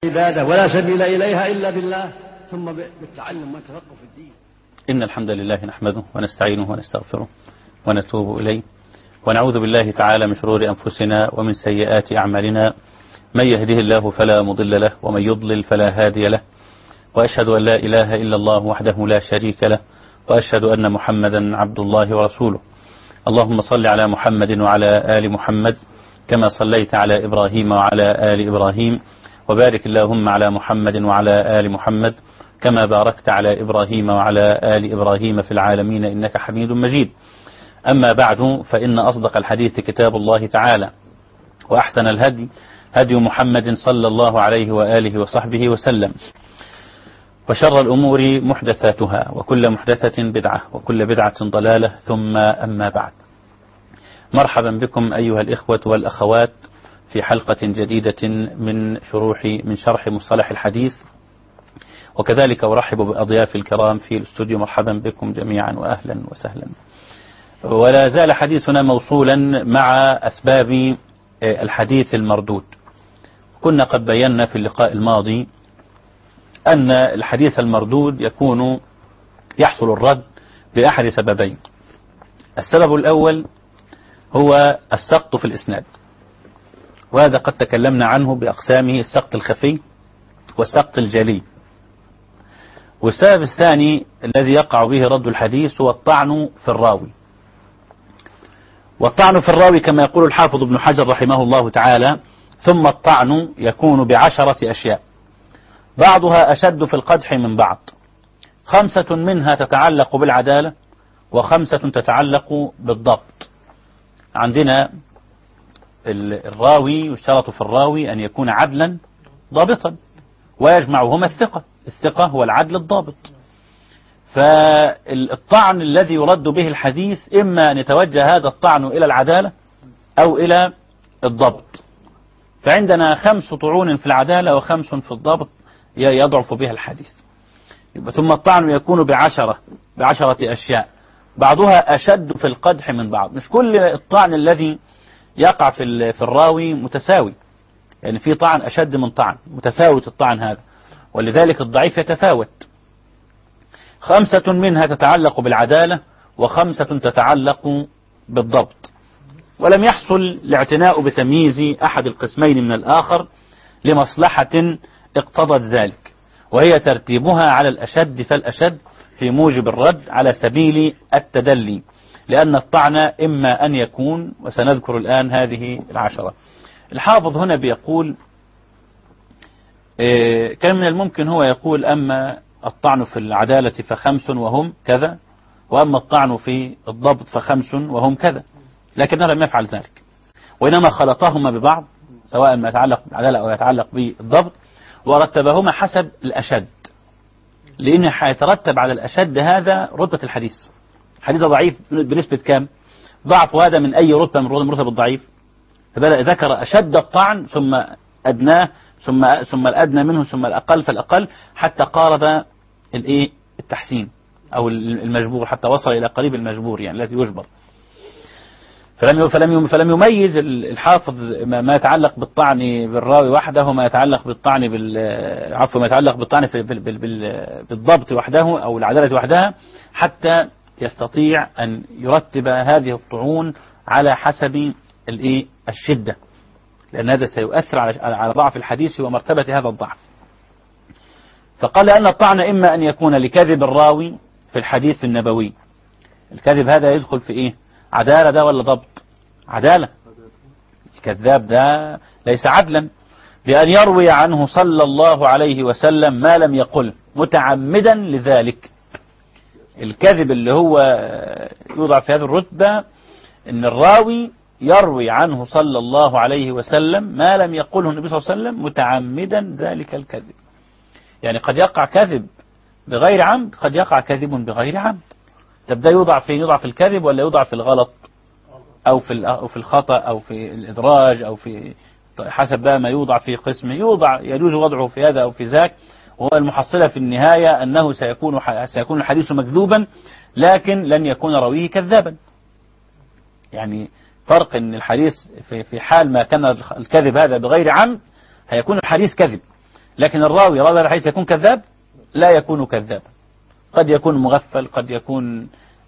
عبادة ولا سبيل إليها إلا بالله ثم بالتعلم والتفقه في الدين. إن الحمد لله نحمده ونستعينه ونستغفره ونتوب إليه ونعوذ بالله تعالى من شرور أنفسنا ومن سيئات أعمالنا. من يهده الله فلا مضل له ومن يضلل فلا هادي له، وأشهد أن لا إله إلا الله وحده لا شريك له، وأشهد أن محمدا عبد الله ورسوله. اللهم صل على محمد وعلى آل محمد كما صليت على إبراهيم وعلى آل إبراهيم، وبارك اللهم على محمد وعلى آل محمد كما باركت على إبراهيم وعلى آل إبراهيم في العالمين إنك حميد مجيد. أما بعد، فإن أصدق الحديث كتاب الله تعالى، وأحسن الهدي هدي محمد صلى الله عليه وآله وصحبه وسلم، وشر الأمور محدثاتها، وكل محدثة بدعة، وكل بدعة ضلالة، ثم أما بعد. مرحبا بكم أيها الإخوة والأخوات في حلقة جديدة من شرح مصطلح الحديث، وكذلك أرحب بأضيافي الكرام في الاستوديو. مرحبا بكم جميعا وأهلا وسهلا. ولا زال حديثنا موصولا مع أسباب الحديث المردود. كنا قد بينا في اللقاء الماضي أن الحديث المردود يحصل الرد بأحد سببين. السبب الأول هو السقط في الإسناد، وهذا قد تكلمنا عنه بأقسامه: السقط الخفي والسقط الجلي. والسبب الثاني الذي يقع به رد الحديث هو الطعن في الراوي. والطعن في الراوي كما يقول الحافظ ابن حجر رحمه الله تعالى: ثم الطعن يكون ب10 أشياء، بعضها أشد في القدح من بعض، 5 منها تتعلق بالعدالة، و5 تتعلق بالضبط. عندنا الراوي يشترط في الراوي أن يكون عدلا ضابطا، ويجمعهما الثقة هو العدل الضابط. فالطعن الذي يرد به الحديث إما أن يتوجه هذا الطعن إلى العدالة أو إلى الضبط. فعندنا 5 طعون في العدالة و5 في الضبط يضعف بها الحديث. ثم الطعن يكون ب10 أشياء، بعضها أشد في القدح من بعض. مش كل الطعن الذي يقع في الراوي متساوي، يعني في طعن أشد من طعن، متفاوت الطعن هذا، ولذلك الضعيف يتفاوت. 5 منها تتعلق بالعدالة، و5 تتعلق بالضبط. ولم يحصل الاعتناء بتمييز أحد القسمين من الآخر لمصلحة اقتضت ذلك، وهي ترتيبها على الأشد فالأشد في موجب الرد على سبيل التدلي، لأن الطعن إما أن يكون، وسنذكر الآن هذه 10. الحافظ هنا بيقول كان من الممكن هو يقول: أما الطعن في العدالة ف5 وهم كذا، وأما الطعن في الضبط ف5 وهم كذا، لكنه لم يفعل ذلك، وإنما خلطهما ببعض، سواء ما يتعلق بالعدالة أو يتعلق بالضبط، ورتبهما حسب الأشد، لأنه حيترتب على الأشد هذا رتبة الحديث. الحديث ضعيف بنسبة كام؟ ضعف هذا من أي رتبة من رتب الضعيف؟ ذكر أشد الطعن ثم أدناه ثم الأدنى منه ثم الأقل فالأقل، حتى قارب التحسين أو المجبور، حتى وصل إلى قريب المجبور، يعني الذي يجبر. فلم يميز الحافظ ما يتعلق بالطعن بالراوي وحده، وما يتعلق بالطعن ما يتعلق بالطعن بالضبط وحده أو العدالة وحدها، حتى يستطيع أن يرتب هذه الطعون على حسب الشدة، لأن هذا سيؤثر على ضعف الحديث ومرتبة هذا الضعف. فقال أن الطعن إما أن يكون لكذب الراوي في الحديث النبوي. الكذب هذا يدخل في عدالة ده ولا ضبط؟ عدالة. الكذاب ده ليس عدلا، بأن يروي عنه صلى الله عليه وسلم ما لم يقل متعمدا لذلك. الكذب اللي هو يوضع في هذه الرتبة ان الراوي يروي عنه صلى الله عليه وسلم ما لم يقله النبي صلى الله عليه وسلم متعمدا ذلك الكذب. يعني قد يقع كذب بغير عمد، قد يقع كذب بغير عمد. طب ده يوضع في الكذب ولا يوضع في الغلط أو في الخطأ أو في الإدراج أو في حسب بقى ما يوضع في قسم يجوز وضعه في هذا أو في ذاك. وهو المحصلة في النهاية أنه سيكون الحديث مكذوبا، لكن لن يكون راويه كذابا. يعني فرق ان الحديث في حال ما كان الكذب هذا بغير عمد هيكون الحديث كذب، لكن الراوي هذا الحديث يكون كذاب؟ لا يكون كذابا. قد يكون مغفل، قد يكون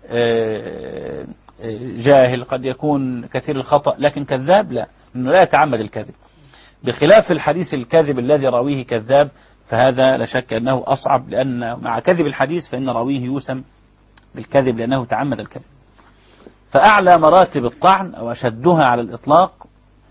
جاهل، قد يكون كثير الخطأ، لكن كذاب لا، إنه لا يتعمد الكذب. بخلاف الحديث الكاذب الذي راويه كذاب، فهذا لا شك أنه أصعب، لأن مع كذب الحديث فإن راويه يوسم بالكذب لأنه تعمد الكذب. فأعلى مراتب الطعن أو أشدها على الإطلاق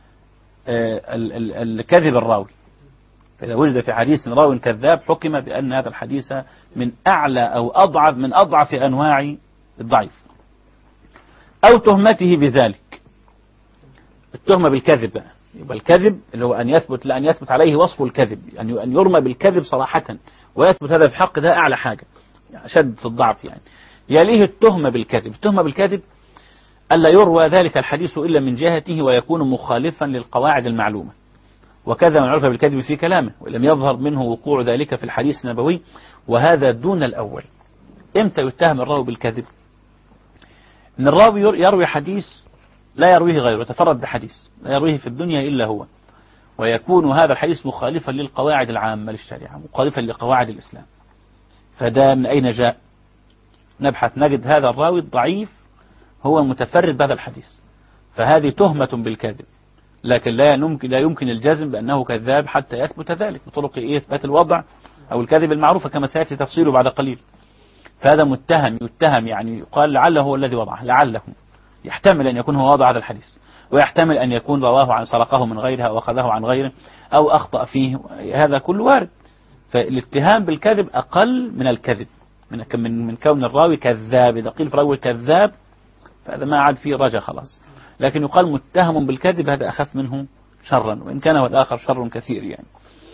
الكذب الراوي. فإذا وجد في حديث راوي كذاب حكم بأن هذا الحديث من أعلى أو أضعف من أضعف أنواع الضعيف، أو تهمته بذلك. التهمة بالكذب بقى، يبقى الكذب اللي هو أن يثبت عليه وصف الكذب، يعني أن يرمى بالكذب صراحة ويثبت هذا في حق، ده أعلى حاجة أشد في الضعف يعني. يليه التهمة بالكذب. التهمة بالكذب ألا يروى ذلك الحديث إلا من جهته ويكون مخالفا للقواعد المعلومة، وكذا من عرف بالكذب في كلامه ولم يظهر منه وقوع ذلك في الحديث النبوي، وهذا دون الأول. إمتى يتهم الراوي بالكذب؟ إن الراوي يروي حديث لا يرويه غيره، يتفرد بحديث لا يرويه في الدنيا إلا هو، ويكون هذا الحديث مخالفا للقواعد العامة للشريعة، مخالفا لقواعد الإسلام. فده من أين جاء؟ نبحث نجد هذا الراوي الضعيف هو متفرد بهذا الحديث، فهذه تهمة بالكذب، لكن لا يمكن الجزم بأنه كذاب حتى يثبت ذلك بطرق إثبات الوضع أو الكذب المعروفة كما سيأتي تفصيله بعد قليل. فهذا يتهم يعني يقال لعله هو الذي وضعه، لعله يحتمل أن يكون هو وضع هذا الحديث، ويحتمل أن يكون رواه عن سرقه من غيرها أو أخذه عن غيره أو أخطأ فيه، هذا كله وارد. فالاتهام بالكذب أقل من الكذب، من كون الراوي كذاب. إذا قيل في الراوي كذاب فهذا ما عاد فيه رجا خلاص، لكن يقال متهم بالكذب هذا أخف منه شرا، وإن كان هو الآخر شر كثير يعني.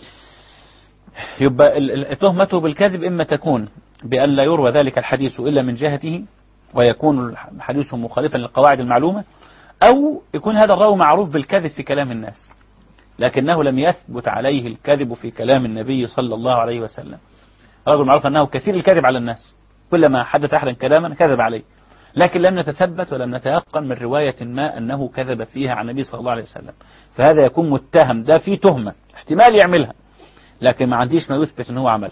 يبقى تهمته بالكذب إما تكون بأن لا يروى ذلك الحديث إلا من جهته ويكون الحديث مخالفا للقواعد المعلومة، أو يكون هذا الراوي معروف بالكذب في كلام الناس لكنه لم يثبت عليه الكذب في كلام النبي صلى الله عليه وسلم. رجل معروف أنه كثير الكذب على الناس، كلما حدث أحدا كلاما كذب عليه، لكن لم نتثبت ولم نتيقن من رواية ما أنه كذب فيها عن النبي صلى الله عليه وسلم، فهذا يكون متهم، ده فيه تهمة احتمال يعملها لكن ما عنديش ما يثبت أنه عملها.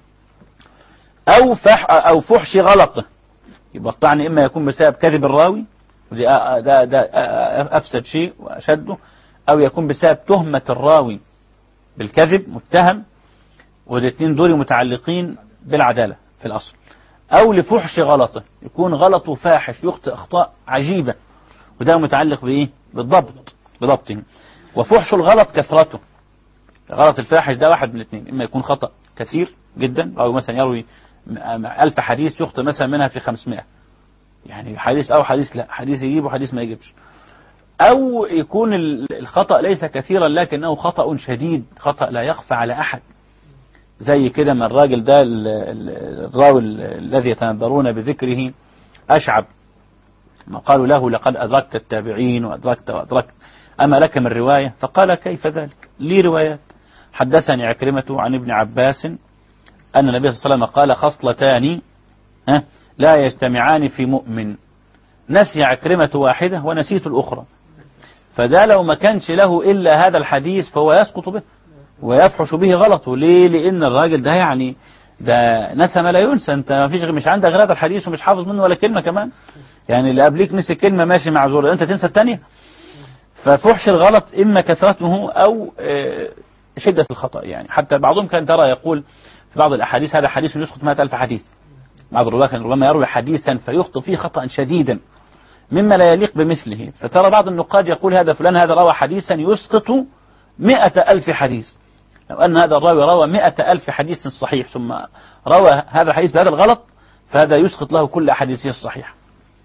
أو فحش غلطه، يبقى الطعن إما يكون بسبب كذب الراوي ده أفسد شيء وأشده، أو يكون بسبب تهمة الراوي بالكذب متهم، والاثنين دول متعلقين بالعدالة في الأصل. أو لفحش غلطه، يكون غلطه فاحش يخطئ أخطاء عجيبة، وده متعلق بإيه؟ بضبطه. وفحش الغلط كثرته، غلط الفاحش ده واحد من الاثنين، إما يكون خطأ كثير جدا، أو مثلا يروي 1000 حديث يخطئ مثلا منها في 500، يعني حديث أو حديث لا، حديث يجيب وحديث ما يجيبش. أو يكون الخطأ ليس كثيرا لكنه خطأ شديد، خطأ لا يخفى على أحد، زي كده من الراجل ده الراوي الذي يتنبرون بذكره أشعب، ما قالوا له لقد أدركت التابعين وأدركت أما لك من رواية؟ فقال كيف ذلك؟ لي روايات. حدثني عكرمة عن ابن عباس أن النبي صلى الله عليه وسلم قال خصلتان لا يجتمعان في مؤمن، نسي عكرمة واحدة ونسيت الأخرى. فده لو ما كانش له إلا هذا الحديث فهو يسقط به ويفحش به غلطه. ليه؟ لأن الراجل ده يعني ده نسى ما لا ينسى، أنت ما فيش مش عندك غير هذا الحديث ومش حافظ منه ولا كلمة كمان، يعني اللي قبليك نسي كلمة ماشي معذور، أنت تنسى الثانية. ففحش الغلط إما كثرته أو شدة الخطأ، يعني حتى بعضهم كان ترى يقول في بعض الأحاديث هذا حديث يسقط 100,000 حديث. بعض الرواة كان ربما يروي حديثا فيخطئ فيه خطأ شديدا مما لا يليق بمثله، فترى بعض النقاد يقول هذا فلان هذا روى حديثا يسقط 100,000 حديث. لو أن هذا الراوي روى 100,000 حديث صحيح ثم روى هذا الحديث بهذا الغلط فهذا يسقط له كل أحاديثه الصحيحة.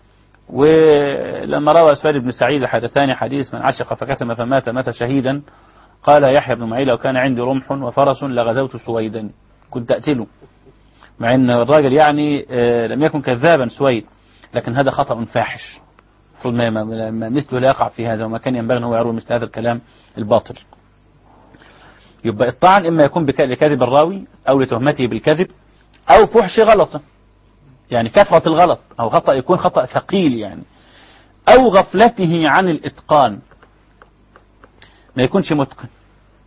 ولما روى سويد بن سعيد حدثان حديث من عشق فكتم فمات مات شهيدا، قال يحيى بن معين لو كان عندي رمح وفرس لغزوت سويدا كنت أقتله، مع أن الراجل يعني لم يكن كذابا سويد، لكن هذا خطأ فاحش المفروض ما مثله لا يقع في هذا، وما كان ينبغي أنه يروي مثل هذا الكلام الباطل. يبقى الطعن إما يكون لكذب الراوي أو لتهمته بالكذب أو فحش غلطه، يعني كثرة الغلط أو خطأ يكون خطأ ثقيل يعني، أو غفلته عن الإتقان، ما يكونش متقن،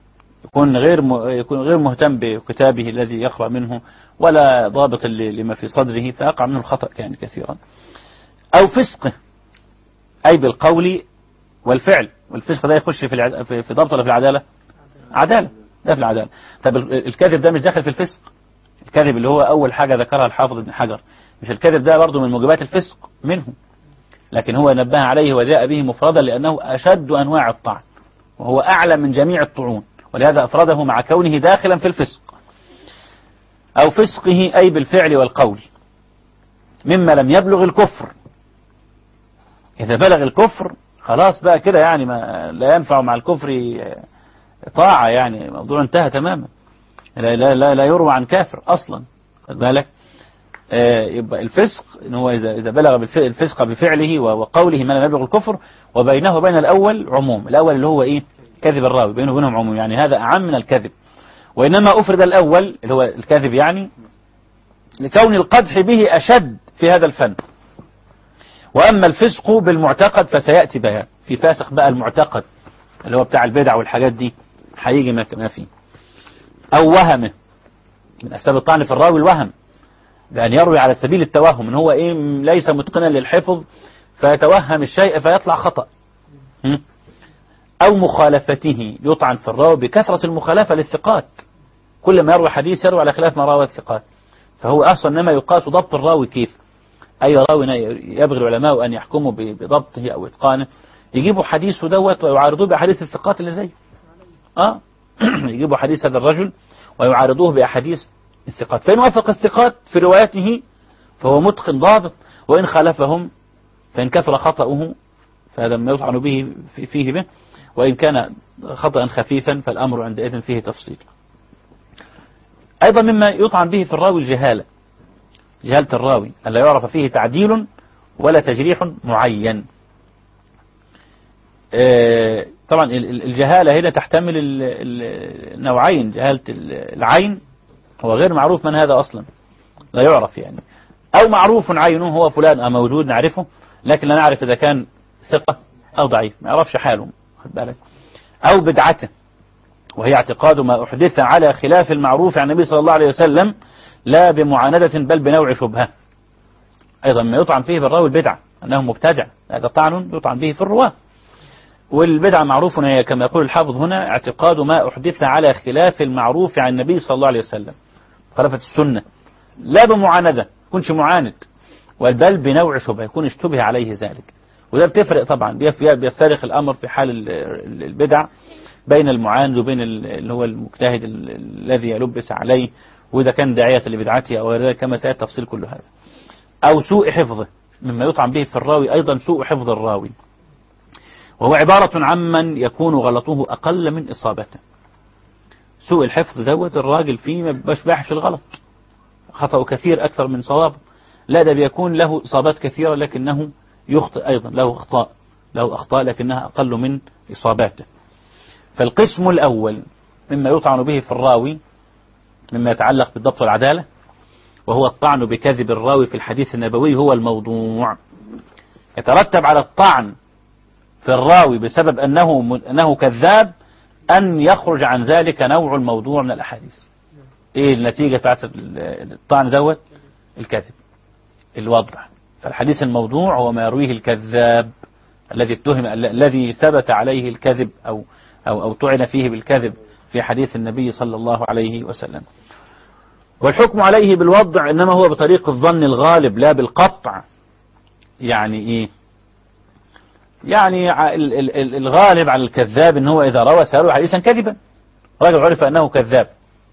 يكون غير مهتم بكتابه الذي يقرأ منه ولا ضابط لما في صدره، فيقع منه الخطأ كان كثيرا. أو فسقه، أي بالقول والفعل. والفسق ده يخش في ضبط ولا في العدالة؟ عدالة، ده في العدالة. طب الكذب ده مش داخل في الفسق؟ الكذب اللي هو أول حاجة ذكرها الحافظ ابن حجر، مش الكذب ده برضه من موجبات الفسق منه، لكن هو نبه عليه وجاء به مفردا لأنه أشد أنواع الطعن وهو أعلى من جميع الطعون، ولهذا أفرده مع كونه داخلا في الفسق. أو فسقه أي بالفعل والقول مما لم يبلغ الكفر. إذا بلغ الكفر خلاص بقى كده يعني ما لا ينفع مع الكفر طاعة، يعني الموضوع انتهى تماما، لا يروى عن كافر أصلا. خد بالك، يبقى الفسق إن هو إذا بلغ الفسق بفعله وقوله ما لم يبلغ الكفر، وبينه وبين الأول عموم. الأول اللي هو إيه؟ كذب الراوي، بينه وبينهم عموم، يعني هذا أعم من الكذب. وإنما أفرد الأول اللي هو الكذب يعني لكون القدح به أشد في هذا الفن. وأما الفسق بالمعتقد فسيأتي بيان. في فاسق بقى المعتقد اللي هو بتاع البدع والحاجات دي، هيجي ما فيه. أو وهمه، من أسباب الطعن في الراوي الوهم، بأن يروي على سبيل التوهم، إن هو إيه ليس متقنا للحفظ فيتوهم الشيء فيطلع خطأ. أو مخالفته، يطعن في الراوي بكثرة المخالفة للثقات، كل ما يروي حديث يروي على خلاف ما روى الثقات. فهو أصلا إنما يقاس ضبط الراوي كيف. أي راوي يبغي العلماء أن يحكموا بضبطه أو إتقانه، يجيبوا حديثه دوت ويعارضوه بأحاديث الثقات اللي زيه. يجيبوا حديث هذا الرجل ويعارضوه بأحاديث الثقات، فإن وافق الثقات في روايته فهو متقن ضابط، وإن خالفهم فإن كثر خطأه فهذا ما يطعن به فيه به، وإن كان خطأ خفيفا فالأمر عندئذ فيه تفصيل. أيضا مما يطعن به في الراوي الجهالة، جهالة الراوي ألا يعرف فيه تعديل ولا تجريح معين. طبعا الجهالة هنا تحتمل النوعين، جهالة العين هو غير معروف من هذا أصلا لا يعرف يعني، أو معروف عينه هو فلان موجود نعرفه لكن لا نعرف إذا كان ثقة أو ضعيف، ما يعرفش حاله، خد بالك. أو بدعته، وهي اعتقاد ما أحدث على خلاف المعروف عن النبي صلى الله عليه وسلم لا بمعاندة بل بنوع شبهة. أيضا ما يطعن فيه بالراوي البدعة أنه مبتدع، هذا طعن يطعن به في الرواة. والبدعة معروف كما يقول الحافظ هنا اعتقاد ما أحدث على خلاف المعروف عن النبي صلى الله عليه وسلم، خلافة السنة، لا بمعاندة، يكونش معاند، بل بنوع شبهة، يكون اشتبه عليه ذلك. وده بتفرق طبعا، بيفترق الأمر في حال البدع بين المعاند وبين اللي هو المجتهد الذي يلبس عليه، وإذا كان داعية لبدعته أو غير ذلك كما سيأتي تفصيل كل هذا. أو سوء حفظه، مما يطعن به في الراوي أيضا سوء حفظ الراوي، وهو عبارة عمن يكون غلطه أقل من إصابته. سوء الحفظ دوت الراجل فيه ما بيشبعش الغلط، خطأ كثير أكثر من صوابه، لا ده بيكون له إصابات كثيرة لكنه يخطئ أيضا، له أخطاء لكنها أقل من إصاباته. فالقسم الأول مما يطعن به في الراوي مما يتعلق بالضبط والعدالة، وهو الطعن بكذب الراوي في الحديث النبوي، هو الموضوع. يترتب على الطعن في الراوي بسبب أنه كذاب أن يخرج عن ذلك نوع الموضوع من الأحاديث. إيه النتيجة بتاعت الطعن دوت؟ الكذب، الوضع. فالحديث الموضوع هو ما يرويه الكذاب الذي ثبت عليه الكذب أو طعن فيه بالكذب في حديث النبي صلى الله عليه وسلم. والحكم عليه بالوضع إنما هو بطريق الظن الغالب لا بالقطع. يعني إيه؟ يعني الغالب على الكذاب إن هو إذا روى سيروي حديثا كذبا، رجل عرف أنه كذاب،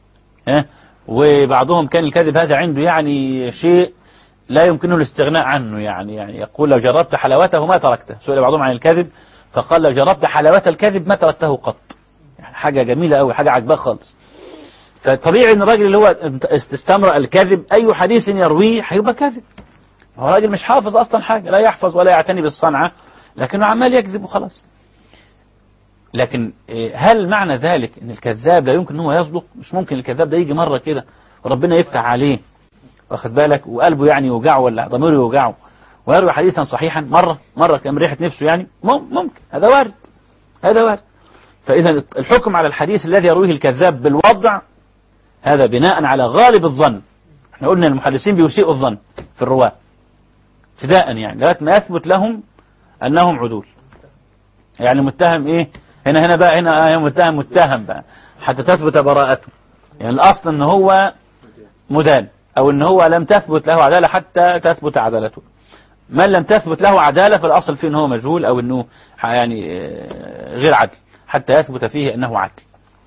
وبعضهم كان الكذب هذا عنده يعني شيء لا يمكنه الاستغناء عنه، يعني يقول لو جربت حلاوته ما تركته. سئل بعضهم عن الكذب فقال لو جربت حلاوة الكذب ما تركته قط، يعني حاجة جميلة أوي، حاجة عجباه خالص. فطبيعي ان الراجل اللي هو استمر الكذب أي حديث يرويه هيبقى كذب. هو راجل مش حافظ أصلا حاجة، لا يحفظ ولا يعتني بالصنعة، لكنه عمال يكذب وخلاص. لكن هل معنى ذلك ان الكذاب لا يمكن ان هو يصدق؟ مش ممكن الكذاب ده يجي مرة كده وربنا يفتح عليه، واخد بالك، وقلبه يعني يوجعه ولا ضميره يوجعه ويروي حديثا صحيحا مرة كان ريحة نفسه، يعني ممكن، هذا وارد. فإذا الحكم على الحديث الذي يرويه الكذاب بالوضع هذا بناء على غالب الظن. احنا قلنا المحدثين بيسيئوا الظن في الرواة ابتداء، يعني لغايه ما يثبت لهم أنهم عدول. يعني متهم إيه هنا بقى، هنا متهم بقى حتى تثبت براءته. يعني الأصل أن هو مدان، أو أن هو لم تثبت له عدالة حتى تثبت عدالته. من لم تثبت له عدالة فالأصل فيه أنه مجهول، أو أنه يعني غير عدل حتى يثبت فيه أنه عدل.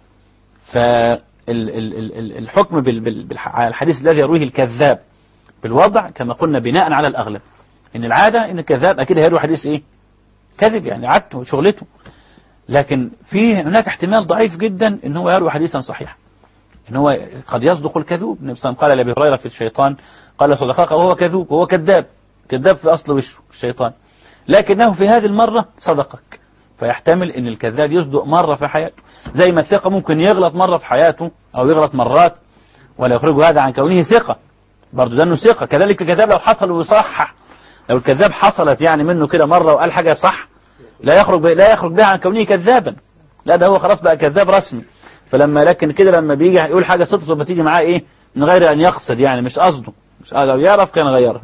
فالحكم بالحديث الذي يرويه الكذاب بالوضع كما قلنا بناء على الأغلب، إن العادة إن الكذاب أكيد هيروي حديث إيه كذب، يعني عادته شغلته. لكن هناك احتمال ضعيف جدا إن هو يروي حديثا صحيحا، إن هو قد يصدق الكذوب. النبي صلى الله عليه وسلم قال لأبي هريرة في الشيطان قال صدقك وهو كذوب، وهو كذاب في أصل وشه الشيطان، لكنه في هذه المرة صدقك. فيحتمل إن الكذاب يصدق مرة في حياته، زي ما الثقة ممكن يغلط مرة في حياته أو يغلط مرات ولا يخرج هذا عن كونه ثقة، برضه ده إنه ثقة. كذلك الكذاب لو حصل ويصحح، لو الكذاب حصلت يعني منه كده مرة وقال حاجة صح لا يخرج بها عن كونه كذابا، لا ده هو خلاص بقى كذاب رسمي. لكن كده لما بيجي يقول حاجة صدق بتيجي معاه إيه من غير أن يقصد، يعني مش قصده، لو يعرف كان غيرها.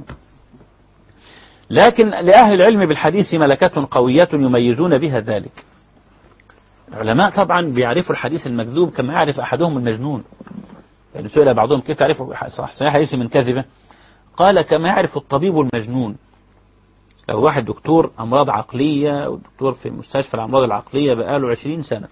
لكن لأهل العلم بالحديث ملكة قوية يميزون بها ذلك. العلماء طبعا بيعرفوا الحديث المكذوب كما يعرف أحدهم المجنون. يعني سئل بعضهم كيف تعرفوا صحيح حديث من كذبة؟ قال كما يعرف الطبيب المجنون. لو واحد دكتور أمراض عقلية أو دكتور في مستشفى الأمراض العقلية بقاله 20 سنة،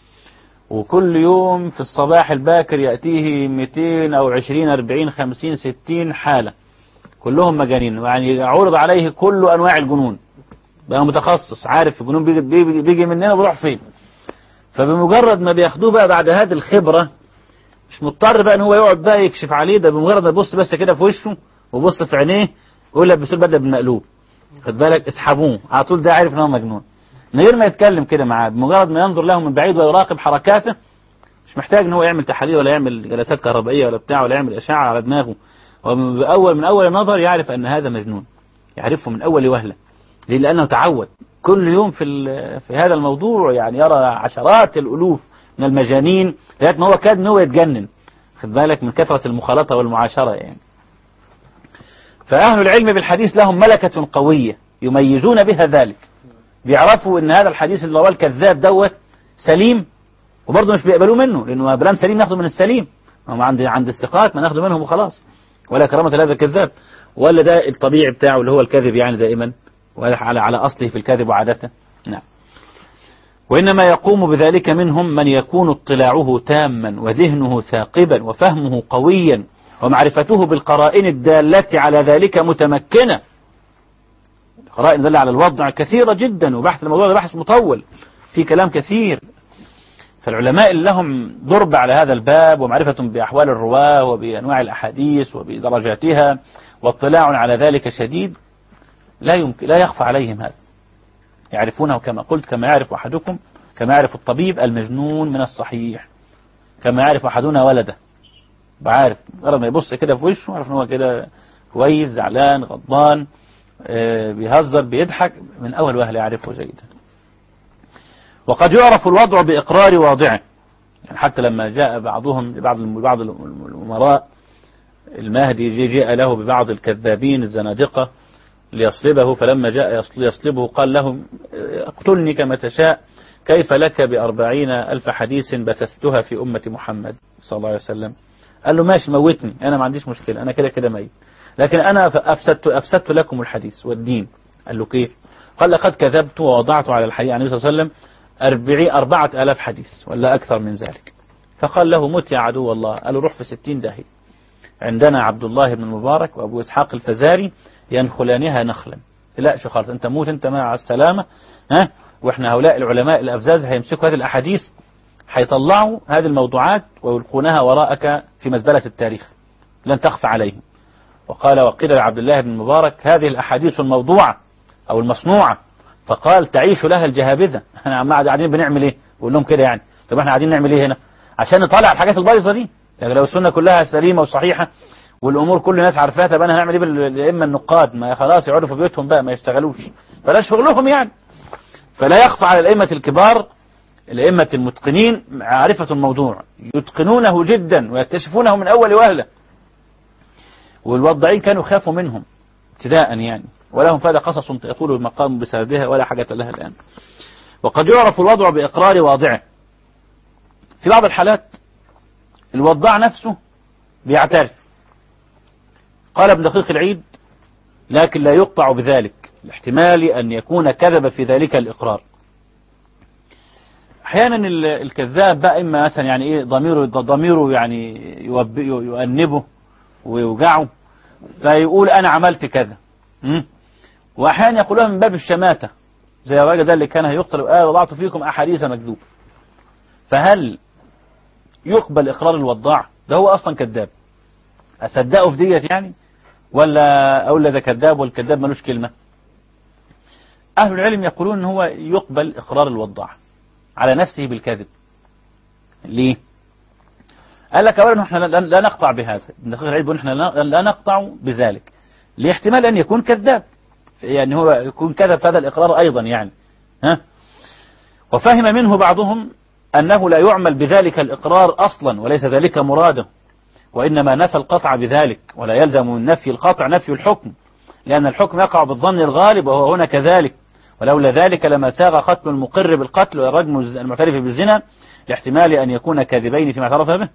وكل يوم في الصباح الباكر يأتيه 200 أو 20 40 50 60 حالة كلهم مجانين، يعني عرض عليه كل أنواع الجنون، بقى متخصص عارف الجنون بيجي مننا وبيروح فين. فبمجرد ما بياخدوه بقى بعد هذه الخبرة مش مضطر بقى ان هو يقعد بقى يكشف عليه، ده بمجرد ما يبص بس كده في وشه وبص في عينيه يقول لك بسول بدل بالمقلوب، خد بالك اسحبوه على طول، ده عارف ان هو مجنون من غير ما يتكلم كده معاه. بمجرد ما ينظر له من بعيد ويراقب حركاته مش محتاج ان هو يعمل تحاليل ولا يعمل جلسات كهربائية ولا بتاع ولا يعمل اشعة على دماغه، من أول نظر يعرف أن هذا مجنون، يعرفه من أول وهلة. ليه؟ لأنه تعود كل يوم في هذا الموضوع، يعني يرى عشرات الألوف من المجانين لغاية ما هو كاد أنه يتجنن، خد بالك من كثرة المخالطة والمعاشرة يعني. فأهل العلم بالحديث لهم ملكة قوية يميزون بها ذلك، بيعرفوا أن هذا الحديث اللي هو الكذاب دوت سليم، وبرضه مش بيقبلوه منه، لأنه بلام سليم ناخده من السليم، هم عند الثقات ما ناخده منهم وخلاص، ولا كرامة لهذا الكذاب، ولا ده الطبيعي بتاعه اللي هو الكذب يعني دائما، ولا على أصله في الكذب وعادته. نعم. وإنما يقوم بذلك منهم من يكون اطلاعه تاما وذهنه ثاقبا وفهمه قويا ومعرفته بالقرائن الدالة على ذلك متمكنة. القرائن الدالة على الوضع كثيرة جدا، وبحث الموضوع ده بحث مطول في كلام كثير. فالعلماء اللي لهم ضرب على هذا الباب ومعرفة بأحوال الرواة وبأنواع الأحاديث وبدرجاتها واطلاع على ذلك شديد لا يخفى عليهم هذا، يعرفونه كما قلت كما يعرف أحدكم، كما يعرف الطبيب المجنون من الصحيح، كما يعرف أحدنا ولده، بعارف مجرد ما يبص كده في وشه يعرف ان هو كده كويس زعلان غضبان بيهزر بيضحك، من أول وهلة يعرفه جيدا. وقد يعرف الوضع بإقرار واضعه، يعني حتى لما جاء بعضهم بعض الأمراء المهدي جاء له ببعض الكذابين الزنادقة ليصلبه، فلما جاء يصلبه قال لهم اقتلني كما تشاء، كيف لك ب40,000 حديث بثثتها في أمة محمد صلى الله عليه وسلم. قال له ماشي موتني، أنا ما عنديش مشكلة، أنا كده ميت، لكن أنا أفسدت لكم الحديث والدين. قال له كيف؟ قال لقد كذبت ووضعت على الحديث عن النبي صلى الله عليه وسلم 4,000 حديث ولا أكثر من ذلك. فقال له مت يا عدو الله. قال له روح في 60 داهية، عندنا عبد الله بن المبارك وأبو إسحاق الفزاري ينخلانها نخلا، لا شو خالص أنت موت أنت مع السلامة، وإحنا هؤلاء العلماء الأفزاز هيمسكوا هذه الأحاديث، هيطلعوا هذه الموضوعات ويلقونها وراءك في مزبلة التاريخ لن تخفى عليهم. وقيل لعبد الله بن المبارك هذه الأحاديث الموضوعة أو المصنوعة، فقال تعيش لها الجهابذة. احنا عم قاعدين بنعمل ايه؟ بقول لهم كده يعني، طب احنا قاعدين نعمل ايه هنا عشان نطلع الحاجات البايظة دي؟ يعني لو السنة كلها سليمة وصحيحة والأمور كل الناس عارفاها، طب انا هنعمل ايه بالأئمة النقاد؟ ما خلاص يقعدوا في بيوتهم بقى ما يشتغلوش، فلا شغلهم يعني. فلا يخفى على الأئمة الكبار الأئمة المتقنين عارفة الموضوع، يتقنونه جدا ويكتشفونه من أول وهلة، والوضعين كانوا خافوا منهم ابتداء يعني، ولهم فهذا قصص يطول المقام بسببها ولا حاجة لها الآن. وقد يعرف الوضع بإقرار واضعه. في بعض الحالات الوضاع نفسه بيعترف، قال ابن دقيق العيد: لكن لا يقطع بذلك، الاحتمال أن يكون كذب في ذلك الإقرار. أحيانا الكذاب بقى إما مثلا يعني إيه ضميره يعني يؤنبه ويوجعه، فيقول أنا عملت كذا، وأحيانا يقولها من باب الشماتة، زي الراجل ده اللي كان هيقتل وضعت فيكم أحاديث مكذوب. فهل يقبل إقرار الوضاع؟ ده هو أصلا كذاب، أصدقه في ديت يعني، ولا أقول ده كذاب والكذاب ملوش كلمة؟ أهل العلم يقولون إن هو يقبل إقرار الوضاع على نفسه بالكذب. ليه؟ قال لك أولا احنا لا نقطع بهذا، ابن دقيق العيد بيقول احنا لا نقطع بذلك، لاحتمال أن يكون كذاب، يعني هو يكون كذب في هذا الإقرار أيضا يعني. وفهم منه بعضهم أنه لا يعمل بذلك الإقرار أصلا، وليس ذلك مراده، وإنما نفى القطع بذلك، ولا يلزم من نفي القطع نفي الحكم، لأن الحكم يقع بالظن الغالب وهو هنا كذلك، ولولا ذلك لما ساغ ختم المقر بالقتل ورجم المعترف بالزنا لاحتمال أن يكون كاذبين فيما اعترف به.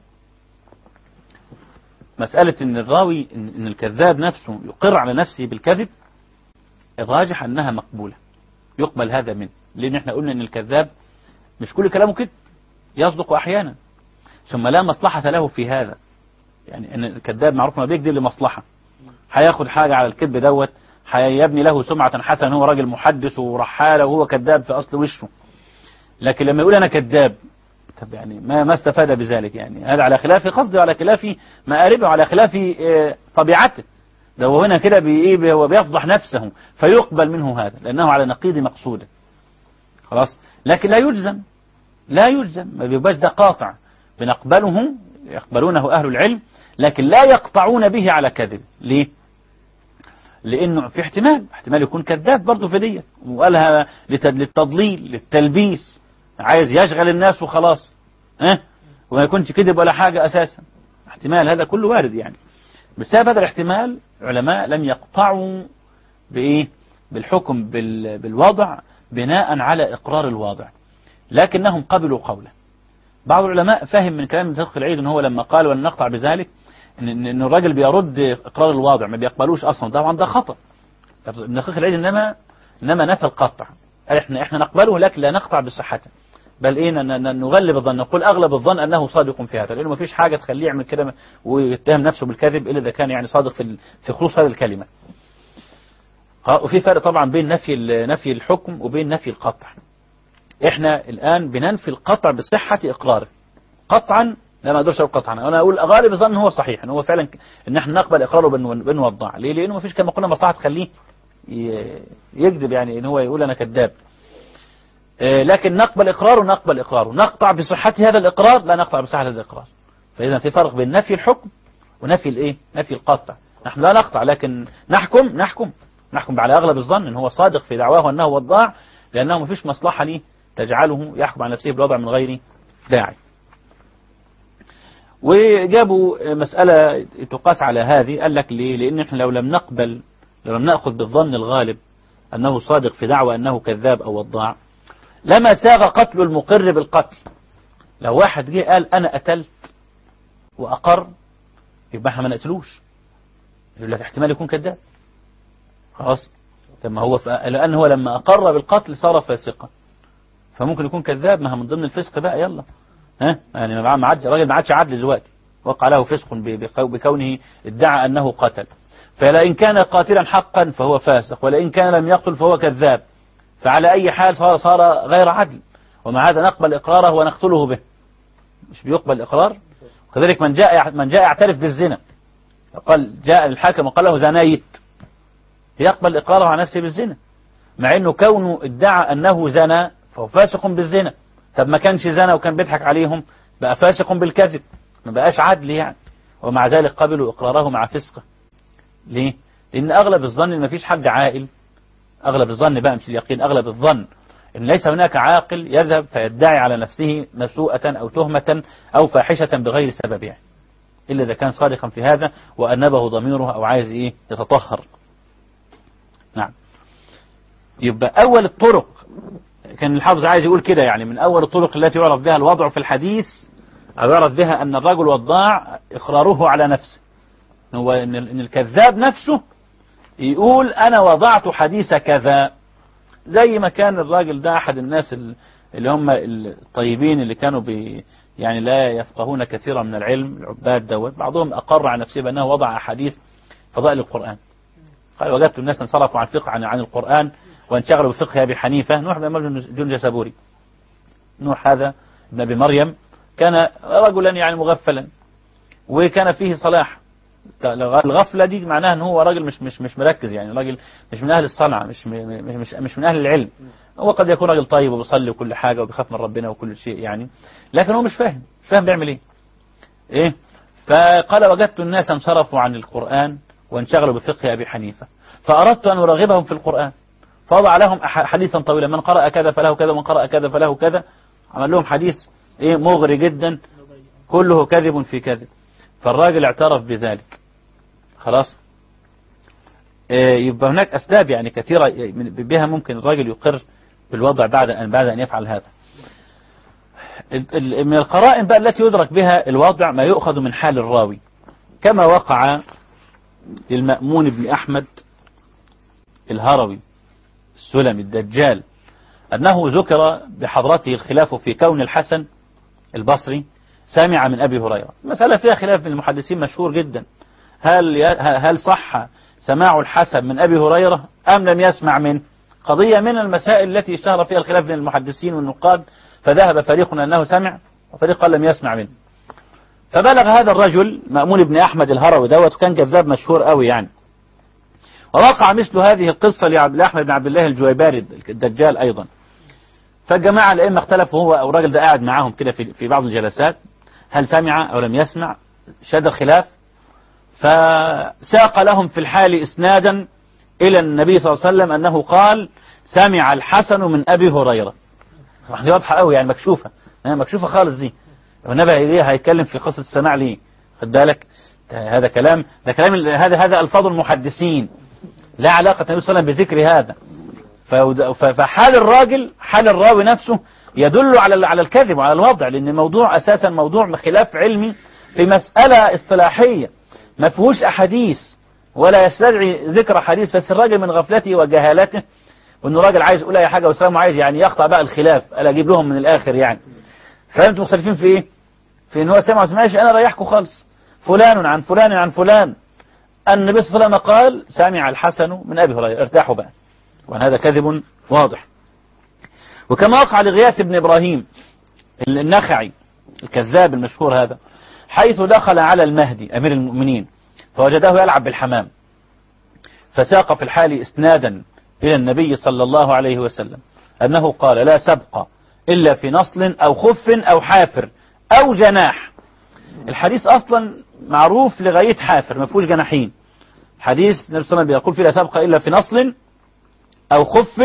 مسألة إن الراوي إن الكذاب نفسه يقر على نفسه بالكذب، الراجح أنها مقبولة، يقبل هذا منه، لأن احنا قلنا إن الكذاب مش كل كلامه كده، يصدق أحيانا، ثم لا مصلحة له في هذا، يعني إن الكذاب معروف ما بيكذب لمصلحة، هياخد حاجة على الكذب دوت، هيبني له سمعة حسنة، هو راجل محدث ورحالة وهو كذاب في أصل وشه. لكن لما يقول أنا كذاب، طب يعني ما استفاد بذلك؟ يعني هذا على خلاف قصده، على خلاف مآربه، على خلاف طبيعته، ده هو هنا كده هو بيفضح نفسه، فيقبل منه هذا لأنه على نقيض مقصوده، خلاص. لكن لا يجزم ما بيبقاش ده قاطع، بنقبله، يقبلونه أهل العلم، لكن لا يقطعون به على كذب. ليه؟ لأنه في احتمال يكون كذاب برضه في دية، وقالها للتضليل للتلبيس، عايز يشغل الناس وخلاص، وما يكونش كذب ولا حاجة أساسا. احتمال هذا كله وارد يعني. بسبب هذا الاحتمال العلماء لم يقطعوا بالحكم بالوضع بناء على إقرار الواضع، لكنهم قبلوا قوله. بعض العلماء فهم من كلام ابن دقيق العيد ان هو لما قال ولن نقطع بذلك ان الراجل بيرد اقرار الواضع، ما بيقبلوش اصلا، طبعا ده خطأ. ابن دقيق العيد انما نفى القطع، قال احنا نقبله لكن لا نقطع بصحته، بل نغلب الظن، نقول اغلب الظن انه صادق في هذا، لانه ما فيش حاجه تخليه يعمل كده ويتهم نفسه بالكذب الا اذا كان يعني صادق في خصوص هذه الكلمه. وفي فرق طبعا بين نفي الحكم وبين نفي القطع. احنا الان بننفي القطع بصحه اقراره قطعا، لا ما اقدرش اقول قطعا، انا اقول غالب الظن هو صحيح ان هو فعلا ان احنا نقبل اقراره بنوضع. ليه؟ لانه ما فيش كما قلنا مصلحه تخليه يكذب، يعني ان هو يقول انا كذاب. لكن نقبل اقراره، نقطع بصحة هذا الاقرار، لا نقطع بصحة هذا الاقرار. فاذا في فرق بين نفي الحكم ونفي نفي القطع. نحن لا نقطع لكن نحكم على اغلب الظن ان هو صادق في دعواه انه وضاع، لانه ما فيش مصلحة ليه تجعله يحكم على نفسه بالوضع من غير داعي. وجابوا مسألة تقاس على هذه، قال لك ليه؟ لان احنا لو لم نأخذ بالظن الغالب انه صادق في دعوى انه كذاب او وضاع، لما ساغ قتل المقر بالقتل. لو واحد جه قال انا قتلت واقر، يبقى احنا ما نقتلوش، يقول لك احتمال يكون كذاب، خلاص. ثم هو لان هو لما اقر بالقتل صار فاسقا، فممكن يكون كذاب، ما هو من ضمن الفسق بقى، يلا يعني الراجل ما عادش عدل دلوقتي، وقع له فسق بكونه ادعى انه قتل. فلئن كان قاتلا حقا فهو فاسق، ولئن كان لم يقتل فهو كذاب، فعلى أي حال صار غير عدل، ومع هذا نقبل إقراره ونقتله به، مش بيقبل الإقرار. وكذلك من جاء يعترف بالزنا، قال جاء الحاكم وقال له زنيت، يقبل إقراره على نفسه بالزنا، مع أنه كونه ادعى أنه زنى فهو فاسق بالزنا. طب ما كانش زنى وكان بيضحك عليهم، بقى فاسق بالكذب، ما بقاش عدل يعني، ومع ذلك قبلوا إقراره مع فسقه. ليه؟ لأن أغلب الظن ما فيش حد عاقل، أغلب الظن بقى مش اليقين، أغلب الظن إن ليس هناك عاقل يذهب فيدعي على نفسه نسوءة أو تهمة أو فاحشة بغير سبب يعني، إلا إذا كان صادقا في هذا وأنبه ضميره أو عايز إيه يتطهر. نعم. يبقى أول الطرق كان الحافظ عايز يقول كده يعني، من أول الطرق التي يعرف بها الوضع في الحديث أو يعرف بها أن الرجل وضاع إقراره على نفسه، هو إن الكذاب نفسه يقول أنا وضعت حديث كذا، زي ما كان الراجل ده أحد الناس اللي هم الطيبين اللي كانوا يعني لا يفقهون كثيرا من العلم، العباد دوت، بعضهم أقر على نفسه بأنه وضع أحاديث فضائل القرآن. قال وجدت الناس انصرفوا عن فقه عن القرآن وانشغلوا بفقه أبي حنيفة. نوح بن جنجسبوري، نوح هذا ابن أبي مريم كان رجلا يعني مغفلا وكان فيه صلاح. الغفلة دي معناها ان هو راجل مش مركز يعني، راجل مش من اهل الصنعة، مش من اهل العلم. هو قد يكون راجل طيب وبيصلي وكل حاجة وبيخاف من ربنا وكل شيء يعني، لكن هو مش فاهم بيعمل ايه. فقال وجدت الناس انصرفوا عن القرآن وانشغلوا بفقه ابي حنيفة فاردت ان ارغبهم في القرآن، فوضع لهم حديثا طويلا، من قرأ كذا فله كذا ومن قرأ كذا فله كذا، عمل لهم حديث مغري جدا كله كذب في كذب. فالراجل اعترف بذلك خلاص. يبقى هناك أسباب يعني كثيرة بها ممكن الراجل يقر بالوضع بعد أن يفعل هذا. من القرائن بقى التي يدرك بها الوضع ما يؤخذ من حال الراوي، كما وقع للمأمون بن أحمد الهروي السلمي الدجال أنه ذكر بحضرته الخلاف في كون الحسن البصري سامع من أبي هريرة. مسألة فيها خلاف من المحدثين مشهور جدا، هل صح سماع الحسن من أبي هريرة أم لم يسمع منه؟ قضية من المسائل التي اشتهر فيها الخلاف بين المحدثين والنقاد، فذهب فريق أنه سمع وفريق قال لم يسمع منه. فبلغ هذا الرجل مأمون بن أحمد الهروي دوت، وكان كذاب مشهور قوي يعني. ووقع مثل هذه القصة لأحمد بن عبد الله الجويباري الدجال أيضا. فالجماعة الأئمة اختلفوا، هو أو الراجل ده قاعد معاهم كده في بعض الجلسات، هل سمع أو لم يسمع؟ شد الخلاف، فساق لهم في الحال إسنادا إلى النبي صلى الله عليه وسلم أنه قال سمع الحسن من أبي هريرة. دي واضحة قوي يعني، مكشوفة خالص دي. والنبي هيتكلم في قصة السماع ليه؟ خد بالك، هذا كلام هذا ألفاظ المحدثين لا علاقة النبي صلى الله عليه وسلم بذكر هذا. فحال الراوي نفسه يدل على الكذب وعلى الوضع، لأن الموضوع أساسا موضوع خلاف علمي في مسألة اصطلاحية ما فيهوش أحاديث ولا يستدعي ذكر حديث، بس الراجل من غفلته وجهالته وأنه راجل عايز يقول أي حاجة وسلام، عايز يعني يقطع بقى الخلاف، ألا أجيب لهم من الآخر يعني. فأنتم مختلفين في إيه؟ في أنه سمع وسمعش، أنا ريحكم خالص، فلان عن فلان عن فلان النبي صلى الله عليه وسلم قال سمع الحسن من أبي هريرة، ارتاحوا بقى. وأن هذا كذب واضح. وكما وقع لغياث بن إبراهيم النخعي الكذاب المشهور هذا، حيث دخل على المهدي أمير المؤمنين فوجده يلعب بالحمام، فساق في الحال إسنادا إلى النبي صلى الله عليه وسلم أنه قال لا سبق إلا في نصل أو خف أو حافر أو جناح. الحديث أصلا معروف لغاية حافر، ما فيهوش جناحين. حديث النبي صلى الله عليه وسلم يقول فيه لا سبق إلا في نصل أو خف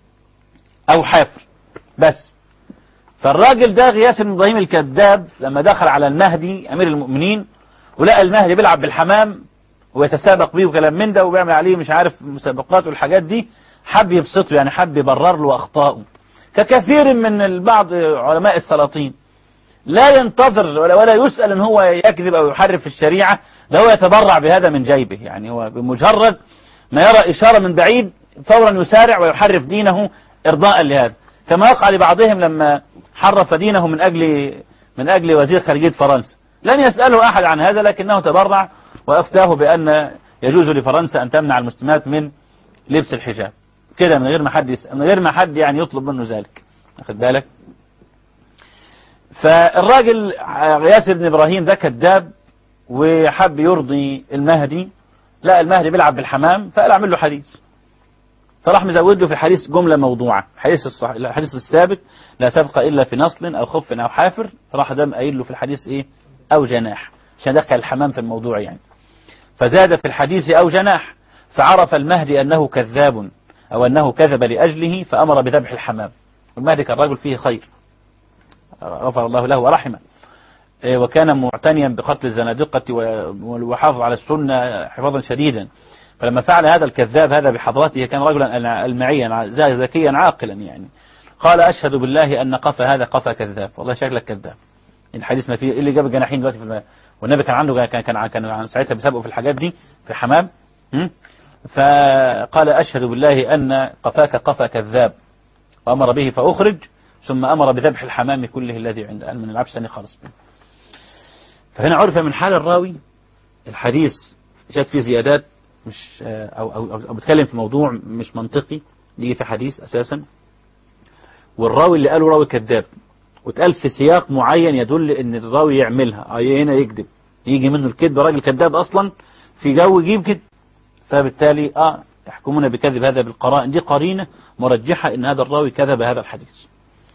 أو حافر بس. فالراجل ده غياث بن إبراهيم الكذاب لما دخل على المهدي أمير المؤمنين ولقى المهدي بيلعب بالحمام ويتسابق بيه وكلام من ده وبيعمل عليه مش عارف مسابقات والحاجات دي، حب يبسطه يعني، حب يبرر له أخطائه، ككثير من بعض علماء السلاطين لا ينتظر ولا يسأل ان هو يكذب او يحرف في الشريعة، ده هو يتبرع بهذا من جيبه يعني. هو بمجرد ما يرى إشارة من بعيد فورا يسارع ويحرف دينه إرضاء لهذا، كما وقع لبعضهم لما حرف دينه من أجل وزير خارجية فرنسا. لن يسأله أحد عن هذا، لكنه تبرع وأفتاه بأن يجوز لفرنسا أن تمنع المسلمات من لبس الحجاب كده من غير ما حد يعني يطلب منه ذلك. أخذ بالك؟ فالراجل غياث بن إبراهيم ده كذاب وحب يرضي المهدي، لا المهدي بيلعب بالحمام فقال اعمل له حديث، فراح مزود له في الحديث جملة موضوعة، الحديث الثابت لا سبق إلا في نصل أو خف أو حافر، راح دم قايل له في الحديث إيه أو جناح عشان دخل الحمام في الموضوع يعني. فزاد في الحديث أو جناح، فعرف المهدي أنه كذاب أو أنه كذب لأجله فأمر بذبح الحمام. المهدي كان رجل فيه خير، غفر الله له ورحمه، وكان معتنيا بقتل الزنادقة وحافظ على السنة حفاظا شديدا. فلما فعل هذا الكذاب هذا بحضرته كان رجلا ألمعيا ذكيا عاقلا يعني، قال أشهد بالله أن قفا هذا قفا كذاب، والله شكلك كذاب، الحديث ما فيه اللي جاب الجناحين دلوقتي في والنبي كان عنده كان ساعتها بيسابقوا في الحاجات دي في حمام. فقال أشهد بالله أن قفاك قفا كذاب، وأمر به فأخرج، ثم أمر بذبح الحمام كله الذي عند من العبس أن خلص به. فهنا عرف من حال الراوي الحديث جاءت فيه زيادات مش أو بتكلم في موضوع مش منطقي يجي في حديث أساسا، والراوي اللي قاله راوي كذاب، وتقال في سياق معين يدل ان الراوي يعملها، هنا يكذب، يجي منه الكذب، راجل كذاب اصلا في جو يجيب كذب، فبالتالي يحكمون بكذب هذا بالقرائن، دي قرينة مرجحة ان هذا الراوي كذب هذا الحديث.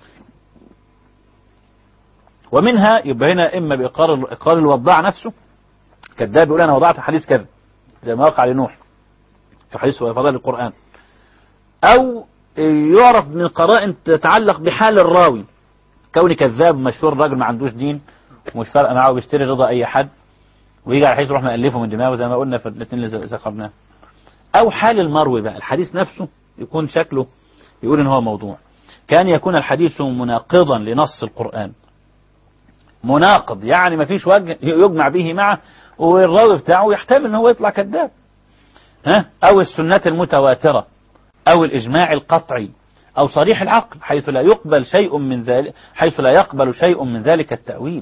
ومنها يبقى هنا اما باقرار الوضاع نفسه، كذاب يقول انا وضعت حديث كذب زي ما وقع لنوح في حديث فضائل القرآن، او يعرف من قرائن تتعلق بحال الراوي، كوني كذاب مشهور راجل ما عندوش دين ومش فارقه معاه وبيشتري رضا اي حد، ويجي على حيث يروح مألفه من دماغه زي ما قلنا في الاثنين اللي ذكرناه. او حال المروي بقى، الحديث نفسه يكون شكله يقول ان هو موضوع، كان يكون الحديث مناقضا لنص القرآن، مناقض يعني ما فيش وجه يجمع به معه، والراوي بتاعه يحتمل ان هو يطلع كذاب، او السنة المتواترة، او الاجماع القطعي، أو صريح العقل حيث لا يقبل شيء من ذلك التأويل.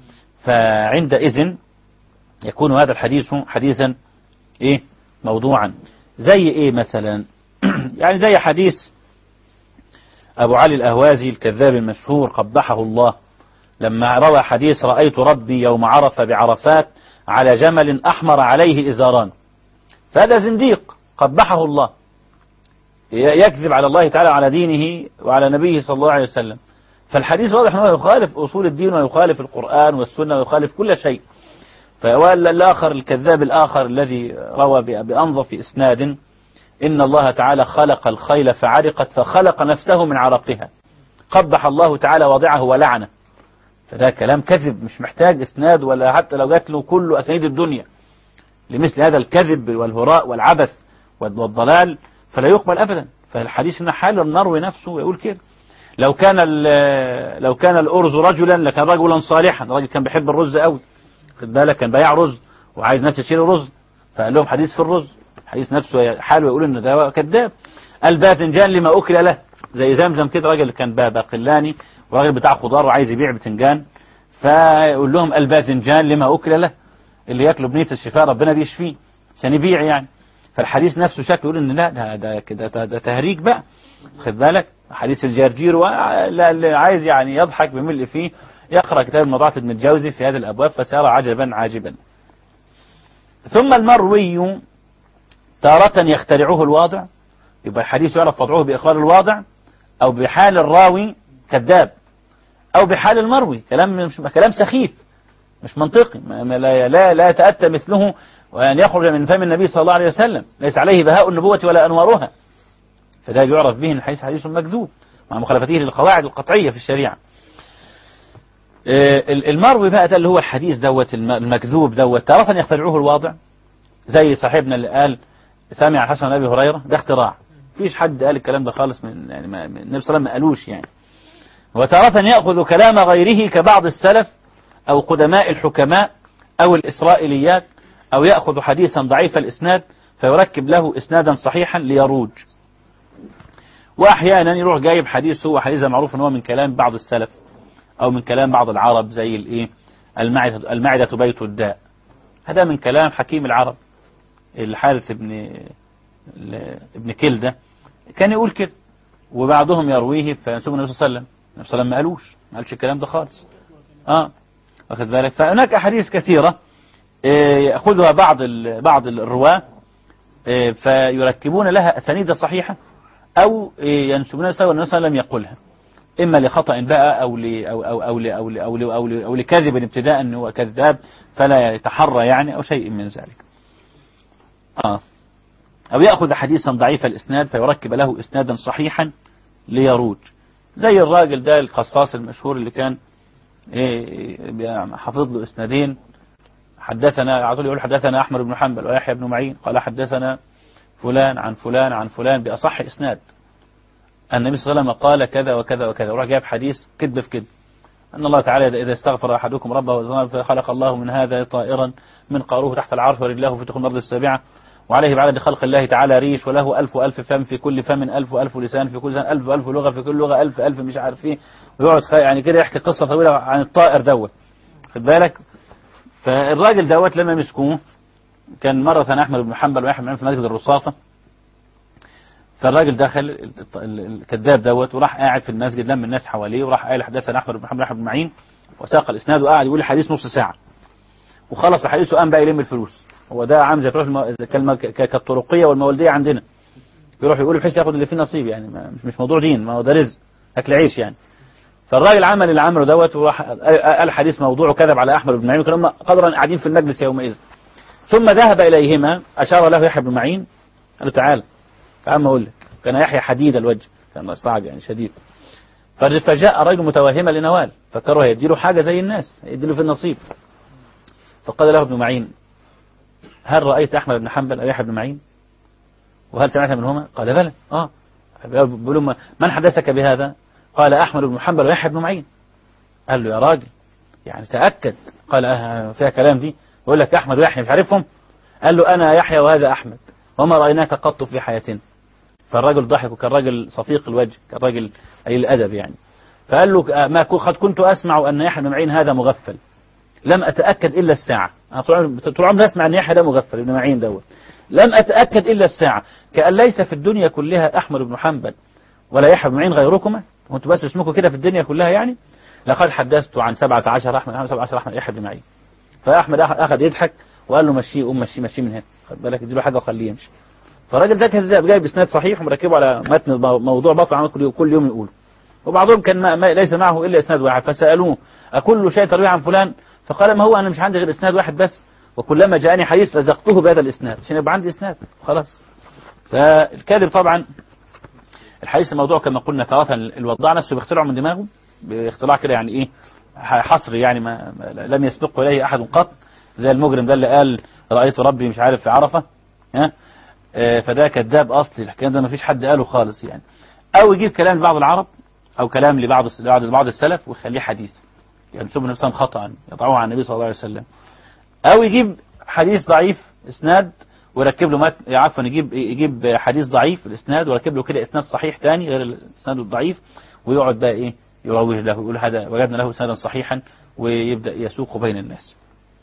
فعندئذ يكون هذا الحديث حديثا موضوعا. زي مثلا يعني زي حديث أبو علي الأهوازي الكذاب المشهور قبحه الله، لما روى حديث رأيت ربي يوم عرف بعرفات على جمل أحمر عليه إزاران، فهذا زنديق قبحه الله، يكذب على الله تعالى على دينه وعلى نبيه صلى الله عليه وسلم. فالحديث واضح أنه يخالف أصول الدين ويخالف القرآن والسنة ويخالف كل شيء. فالآخر الكذاب الآخر الذي روى بأنظف إسناد إن الله تعالى خلق الخيل فعرقت فخلق نفسه من عرقها، قبح الله تعالى وضعه ولعنه. فده كلام كذب مش محتاج إسناد، ولا حتى لو جات له كل أسانيد الدنيا لمثل هذا الكذب والهراء والعبث والضلال فلا يقبل أبدا. فالحديث إن حال المروي نفسه يقول كده. لو كان الأرز رجلا لكان رجلا صالحا، الراجل كان بيحب الرز قوي، خد بالك، كان بياع رز وعايز ناس يشيلوا رز، فقال لهم حديث في الرز، الحديث نفسه حاله يقول إن ده كذاب. الباذنجان لما أكل له، زي زمزم كده، راجل كان باقلاني وراجل بتاع خضار وعايز يبيع بتنجان، فيقول لهم الباذنجان لما أكل له، اللي ياكلوا بنية الشفاء ربنا بيشفيه عشان يبيع يعني. فالحديث نفسه شكله يقول ان لا ده كده ده تهريج بقى، خد بالك. حديث الجرجير اللي عايز يعني يضحك بملء فيه يقرأ كتاب موضوعات ابن الجوزي في هذه الأبواب فسيرى عجبا عاجبا. ثم المروي تارة يخترعه الواضع، يبقى الحديث يعرف وضعه بإقرار الواضع، أو بحال الراوي كذاب، أو بحال المروي كلام سخيف مش منطقي، لا يتأتى مثله وأن يخرج من فم النبي صلى الله عليه وسلم، ليس عليه بهاء النبوة ولا أنوارها، فده يعرف به أن حديث مكذوب مع مخالفته للقواعد القطعية في الشريعة. المروي بقى ده اللي هو الحديث دوت المكذوب دوت تارة يخترعوه الواضع، زي صاحبنا اللي قال سامع الحسن عن أبي هريرة، ده اختراع، مفيش حد قال الكلام ده خالص من يعني النبي صلى الله عليه وسلم ما قالوش يعني. وتارة يأخذ كلام غيره كبعض السلف أو قدماء الحكماء أو الإسرائيليات، أو يأخذ حديثا ضعيف الإسناد فيركب له إسنادا صحيحا ليروج. وأحيانا يروح جايب حديث هو حديث معروف أنه من كلام بعض السلف أو من كلام بعض العرب، زي المعدة بيت الداء، هذا من كلام حكيم العرب الحارث ابن كلدة كان يقول كده، وبعضهم يرويه فينسبه النبي صلى الله عليه وسلم، النبي صلى الله عليه وسلم ما قالش الكلام ده خالص. واخد بالك. فهناك أحاديث كثيرة يأخذها بعض الرواة فيركبون لها أسانيد صحيحة، أو ينسبونها سواء النبي صلى الله عليه وسلم يقولها، إما لخطأ بقى أو لكذب ابتداء أنه هو كذاب فلا يتحرى يعني، أو شيء من ذلك. أو يأخذ حديثا ضعيف الإسناد فيركب له إسنادا صحيحا ليروج. زي الراجل ده القصاص المشهور اللي كان حافظ له اسنادين، حدثنا على طول يقول حدثنا أحمد بن حنبل ويحيى بن معين قال حدثنا فلان عن فلان عن فلان بأصح إسناد النبي صلى الله عليه وسلم قال كذا وكذا وكذا، وراح جاب حديث كذب في كذب، أن الله تعالى إذا استغفر أحدكم ربه فخلق الله من هذا طائرا من قاروه تحت العرش ورجله في تخم الأرض السابعة وعليه بعدد خلق الله تعالى ريش وله 1000 فم في كل فم 1000 لسان في كل لسان 1000 لغة في كل لغة 1000 مش عارف ايه، ويقعد يعني كده يحكي قصة طويلة عن الطائر دوت، خد بالك. فالراجل دوت لما مسكوه كان مرة أحمد بن حنبل ويحيى بن معين في مسجد الرصافة، فالراجل دخل الكذاب دوت وراح قاعد في المسجد لم الناس حواليه وراح قال حدثنا أحمد بن حنبل ويحيى بن معين وساق الإسناد وقعد يقول الحديث نص ساعة وخلص الحديث وقام بقى يلم الفلوس. هو ده عام زي كالطرقية والمولدية عندنا، بيروح يقول بحيث ياخد اللي فيه نصيب يعني، مش موضوع دين، ما هو ده رزق أكل عيش يعني. فالراجل عمل اللي عمله دوت وراح قال حديث موضوع وكذب على أحمد بن معين، وكانوا قدرا قاعدين في المجلس يومئذ. ثم ذهب إليهما أشار له يحيى بن معين قال له تعال ما أقول لك، كان يحيى حديد الوجه، كان صعب يعني شديد. فجاء رجل متوهما لنوال، فكروا هيديله حاجة زي الناس، هيديله في النصيب. فقال له ابن معين هل رأيت أحمد بن حنبل أو يحيى بن معين وهل سمعت منهما؟ قال بلى. بيقولوا من حدثك بهذا؟ قال أحمد بن حنبل ويحيى بن معين. قال له يا راجل يعني تأكد. قال فيها كلام دي، يقول لك أحمد ويحيى مش عارفهم؟ قال له أنا يحيى وهذا أحمد وما رأيناك قط في حياتنا. فالرجل ضحك وكان راجل صفيق الوجه، كان راجل قليل الأدب يعني. فقال له ما قد كنت أسمع أن يحيى بن معين هذا مغفل، لم أتأكد إلا الساعة. أنا طول عمري أسمع أن يحيى ده مغفل ابن معين دوت، لم أتأكد إلا الساعة، كأن ليس في الدنيا كلها أحمد بن حنبل ولا يحيى بن معين غيركما، وأنتم بس اسمكم كده في الدنيا كلها يعني. لقد حدثت عن 17 أحمد يحيى بن معين. فأحمد أخذ يضحك وقال له مشيه مشيه من هنا، خد بالك اديله حاجة وخليه يمشي. فالراجل ده كذاب، جايب اسناد صحيح ومركبه على متن موضوع باطل عمل كل يوم يقوله، وبعضهم كان ما ليس معه إلا اسناد واحد. فسألوه أكل شيء تروي عن فلان؟ فقال ما هو أنا مش عندي غير اسناد واحد بس، وكلما جاءني حديث لزقته بهذا الاسناد عشان يبقى عندي اسناد خلاص. فالكاذب طبعا الحديث الموضوع كما قلنا تارة الوضاع نفسه بيخترعه من دماغه باختراع كده يعني ايه حصري يعني ما لم يسبقه اليه احد قط، زي المجرم ده اللي قال رأيت ربي مش عارف في عرفة، فده كذاب اصلي، الحكايه ده ما فيش حد قاله خالص يعني. او يجيب كلام لبعض العرب او كلام لبعض السلف ويخليه حديث ينسبه نفسهم خطأ يضعوه عن النبي صلى الله عليه وسلم، او يجيب حديث ضعيف اسناد ويركب له عفوا يجيب حديث ضعيف الاسناد ويركب له كده اسناد صحيح ثاني غير الاسناد الضعيف، ويقعد بقى ايه يروج له ويقول هذا وجدنا له اسنادا صحيحا، ويبدا يسوق بين الناس.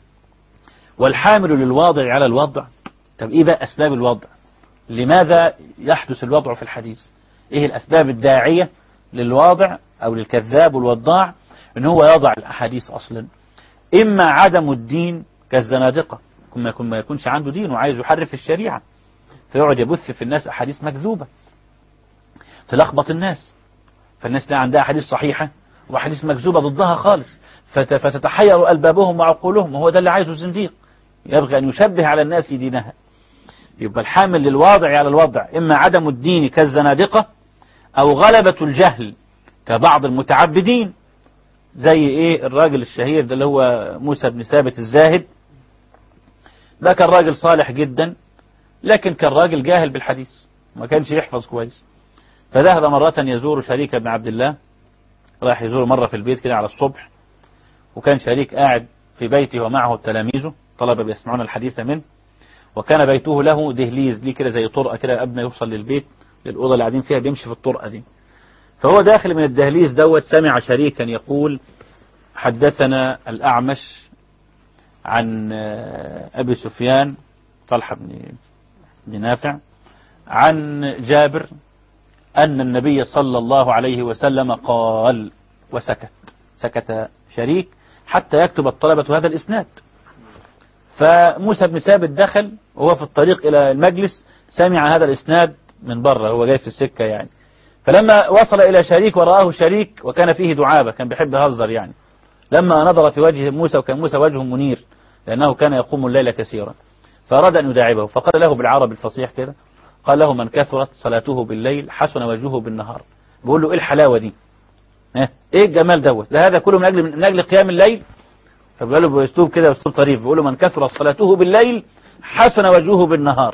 والحامل للواضع على الوضع، طب ايه بقى اسباب الوضع؟ لماذا يحدث الوضع في الحديث؟ ايه الاسباب الداعية للواضع او للكذاب والوضاع ان هو يضع الاحاديث اصلا؟ اما عدم الدين كالزنادقة، ما يكونش عنده دين وعايز يحرف الشريعة، فيقعد يبث في الناس احاديث مكذوبة تلخبط الناس، فالناس لا عندها احاديث صحيحة واحاديث مكذوبة ضدها خالص، فتتحير البابهم وعقولهم، وهو ده اللي عايزه الزنديق، يبغي ان يشبه على الناس دينها. يبقى الحامل للواضع على الوضع اما عدم الدين كالزنادقة او غلبة الجهل كبعض المتعبدين، زي ايه الراجل الشهير ده اللي هو موسى بن ثابت الزاهد، ده كان راجل صالح جدا لكن كان راجل جاهل بالحديث ما كانش يحفظ كويس. فذهب مرة يزور شريك بن عبد الله، راح يزور مرة في البيت كده على الصبح، وكان شريك قاعد في بيته ومعه تلاميذه طلبة بيسمعون الحديث منه، وكان بيته له دهليز ليه كده زي طرقة كده قبل ما يوصل للبيت للأوضة اللي قاعدين فيها بيمشي في الطرقة دي. فهو داخل من الدهليز دوت سمع شريكا يقول حدثنا الأعمش عن أبي سفيان طلحة بن نافع عن جابر أن النبي صلى الله عليه وسلم قال، وسكت. سكت شريك حتى يكتب الطلبة هذا الإسناد. فموسى بن ثابت دخل وهو في الطريق إلى المجلس سمع هذا الإسناد من بره، هو جاي في السكة يعني. فلما وصل إلى شريك ورآه شريك وكان فيه دعابة، كان بيحب يهزر يعني، لما نظر في وجه موسى وكان موسى وجهه منير لأنه كان يقوم الليل كثيرا، فأراد أن يداعبه، فقال له بالعربي الفصيح كده، قال له من كثرت صلاته بالليل حسن وجهه بالنهار. بيقول له إيه الحلاوة دي؟ ايه الجمال دوت ده؟ هذا كله من اجل قيام الليل. فبيقول له باسلوب كده، اسلوب طريف، بيقول له من كثر صلاته بالليل حسن وجهه بالنهار.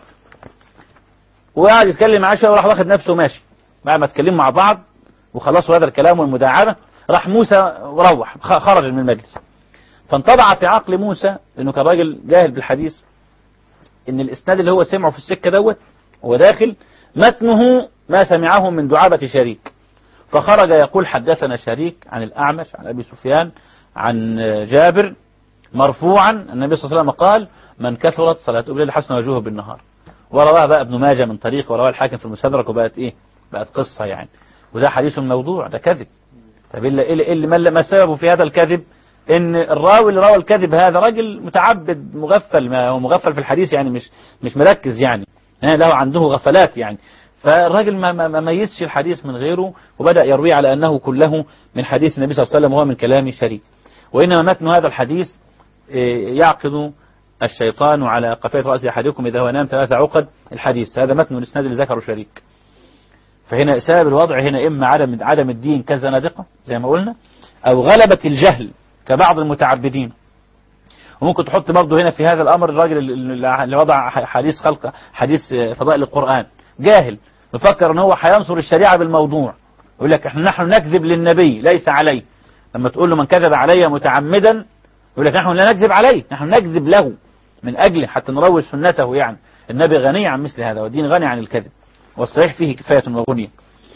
وقعد يتكلم مع عائشة وراح واخد نفسه ماشي. بعد ما اتكلموا مع بعض وخلصوا هذا الكلام والمداعبة، راح موسى وروح خرج من المجلس. فانطبع في عقل موسى، لأنه كان راجل جاهل بالحديث، إن الإسناد اللي هو سمعه في السكة دوت هو داخل متنه ما سمعه من دعابة شريك. فخرج يقول حدثنا شريك عن الأعمش عن أبي سفيان عن جابر مرفوعا النبي صلى الله عليه وسلم قال من كثرت صلاته بالليل حسن وجهه بالنهار. ورواه بقى ابن ماجه من طريق، ورواه الحاكم في المستدرك، وبقت ايه؟ بقت قصة يعني. وده حديث موضوع، ده كذب. طب اللي ما سببه في هذا الكذب؟ ان الراوي اللي روى الكذب هذا راجل متعبد مغفل، ما هو مغفل في الحديث يعني مش مركز يعني، له عنده غفلات يعني. فالراجل ما ميزش الحديث من غيره، وبدأ يروي على أنه كله من حديث النبي صلى الله عليه وسلم وهو من كلام شريك. وإنما متن هذا الحديث يعقد الشيطان على قفاية رأس أحدكم إذا هو نام 3 عقد الحديث. هذا متن الإسناد اللي ذكره شريك. فهنا سبب الوضع هنا إما عدم الدين كالزنادقة زي ما قلنا، أو غلبة الجهل كبعض المتعبدين. وممكن تحط برضه هنا في هذا الأمر الراجل اللي وضع حديث فضائل القرآن، جاهل مفكر ان هو هينصر الشريعة بالموضوع، يقول لك نحن نكذب للنبي ليس عليه. لما تقول له من كذب علي متعمدا، يقول لك نحن لا نكذب عليه، نحن نكذب له من أجله حتى نروج سنته. يعني النبي غني عن مثل هذا، والدين غني عن الكذب، والصحيح فيه كفاية وغنية.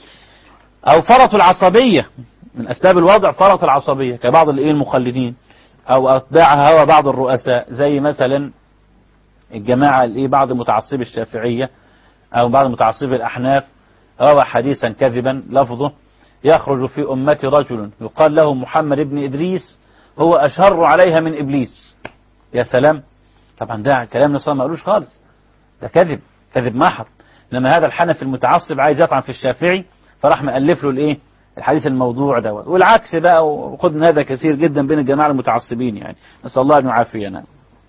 أو فرط العصبية، من أسباب الوضع فرط العصبية كبعض المخلدين أو أتباع هوى بعض الرؤساء، زي مثلا الجماعة بعض متعصبي الشافعية أو بعض متعصبي الأحناف، روى حديثا كذبا لفظه يخرج في أمتي رجل يقال له محمد بن إدريس هو أشر عليها من إبليس. يا سلام، طبعا ده كلام نصر ما قالوش خالص، ده كذب محض. لما هذا الحنفي المتعصب عايز يطعن في الشافعي، فراح مألف له الحديث الموضوع ده. والعكس بقى، وخد من هذا كثير جدا بين الجماعة المتعصبين يعني، نسأل الله أن يعافينا.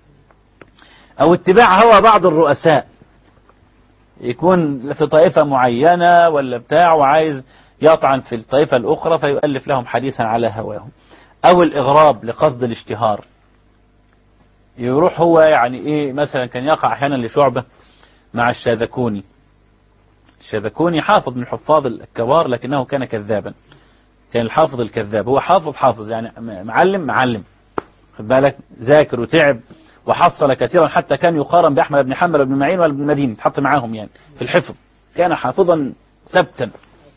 أو اتباع هوى بعض الرؤساء، يكون في طائفة معينة ولا بتاع وعايز يطعن في الطائفة الأخرى فيؤلف لهم حديثا على هواهم. أو الإغراب لقصد الاشتهار، يروح هو يعني مثلا كان يقع أحيانا لشعبة مع الشاذكوني. الشاذكوني حافظ من حفاظ الكبار لكنه كان كذابا، كان الحافظ الكذاب. هو حافظ يعني معلم خد بالك، ذاكر وتعب وحصل كثيرا، حتى كان يقارن بأحمد بن حنبل بن معين وابن مدين، تحط معاهم يعني في الحفظ، كان حافظا ثبتا.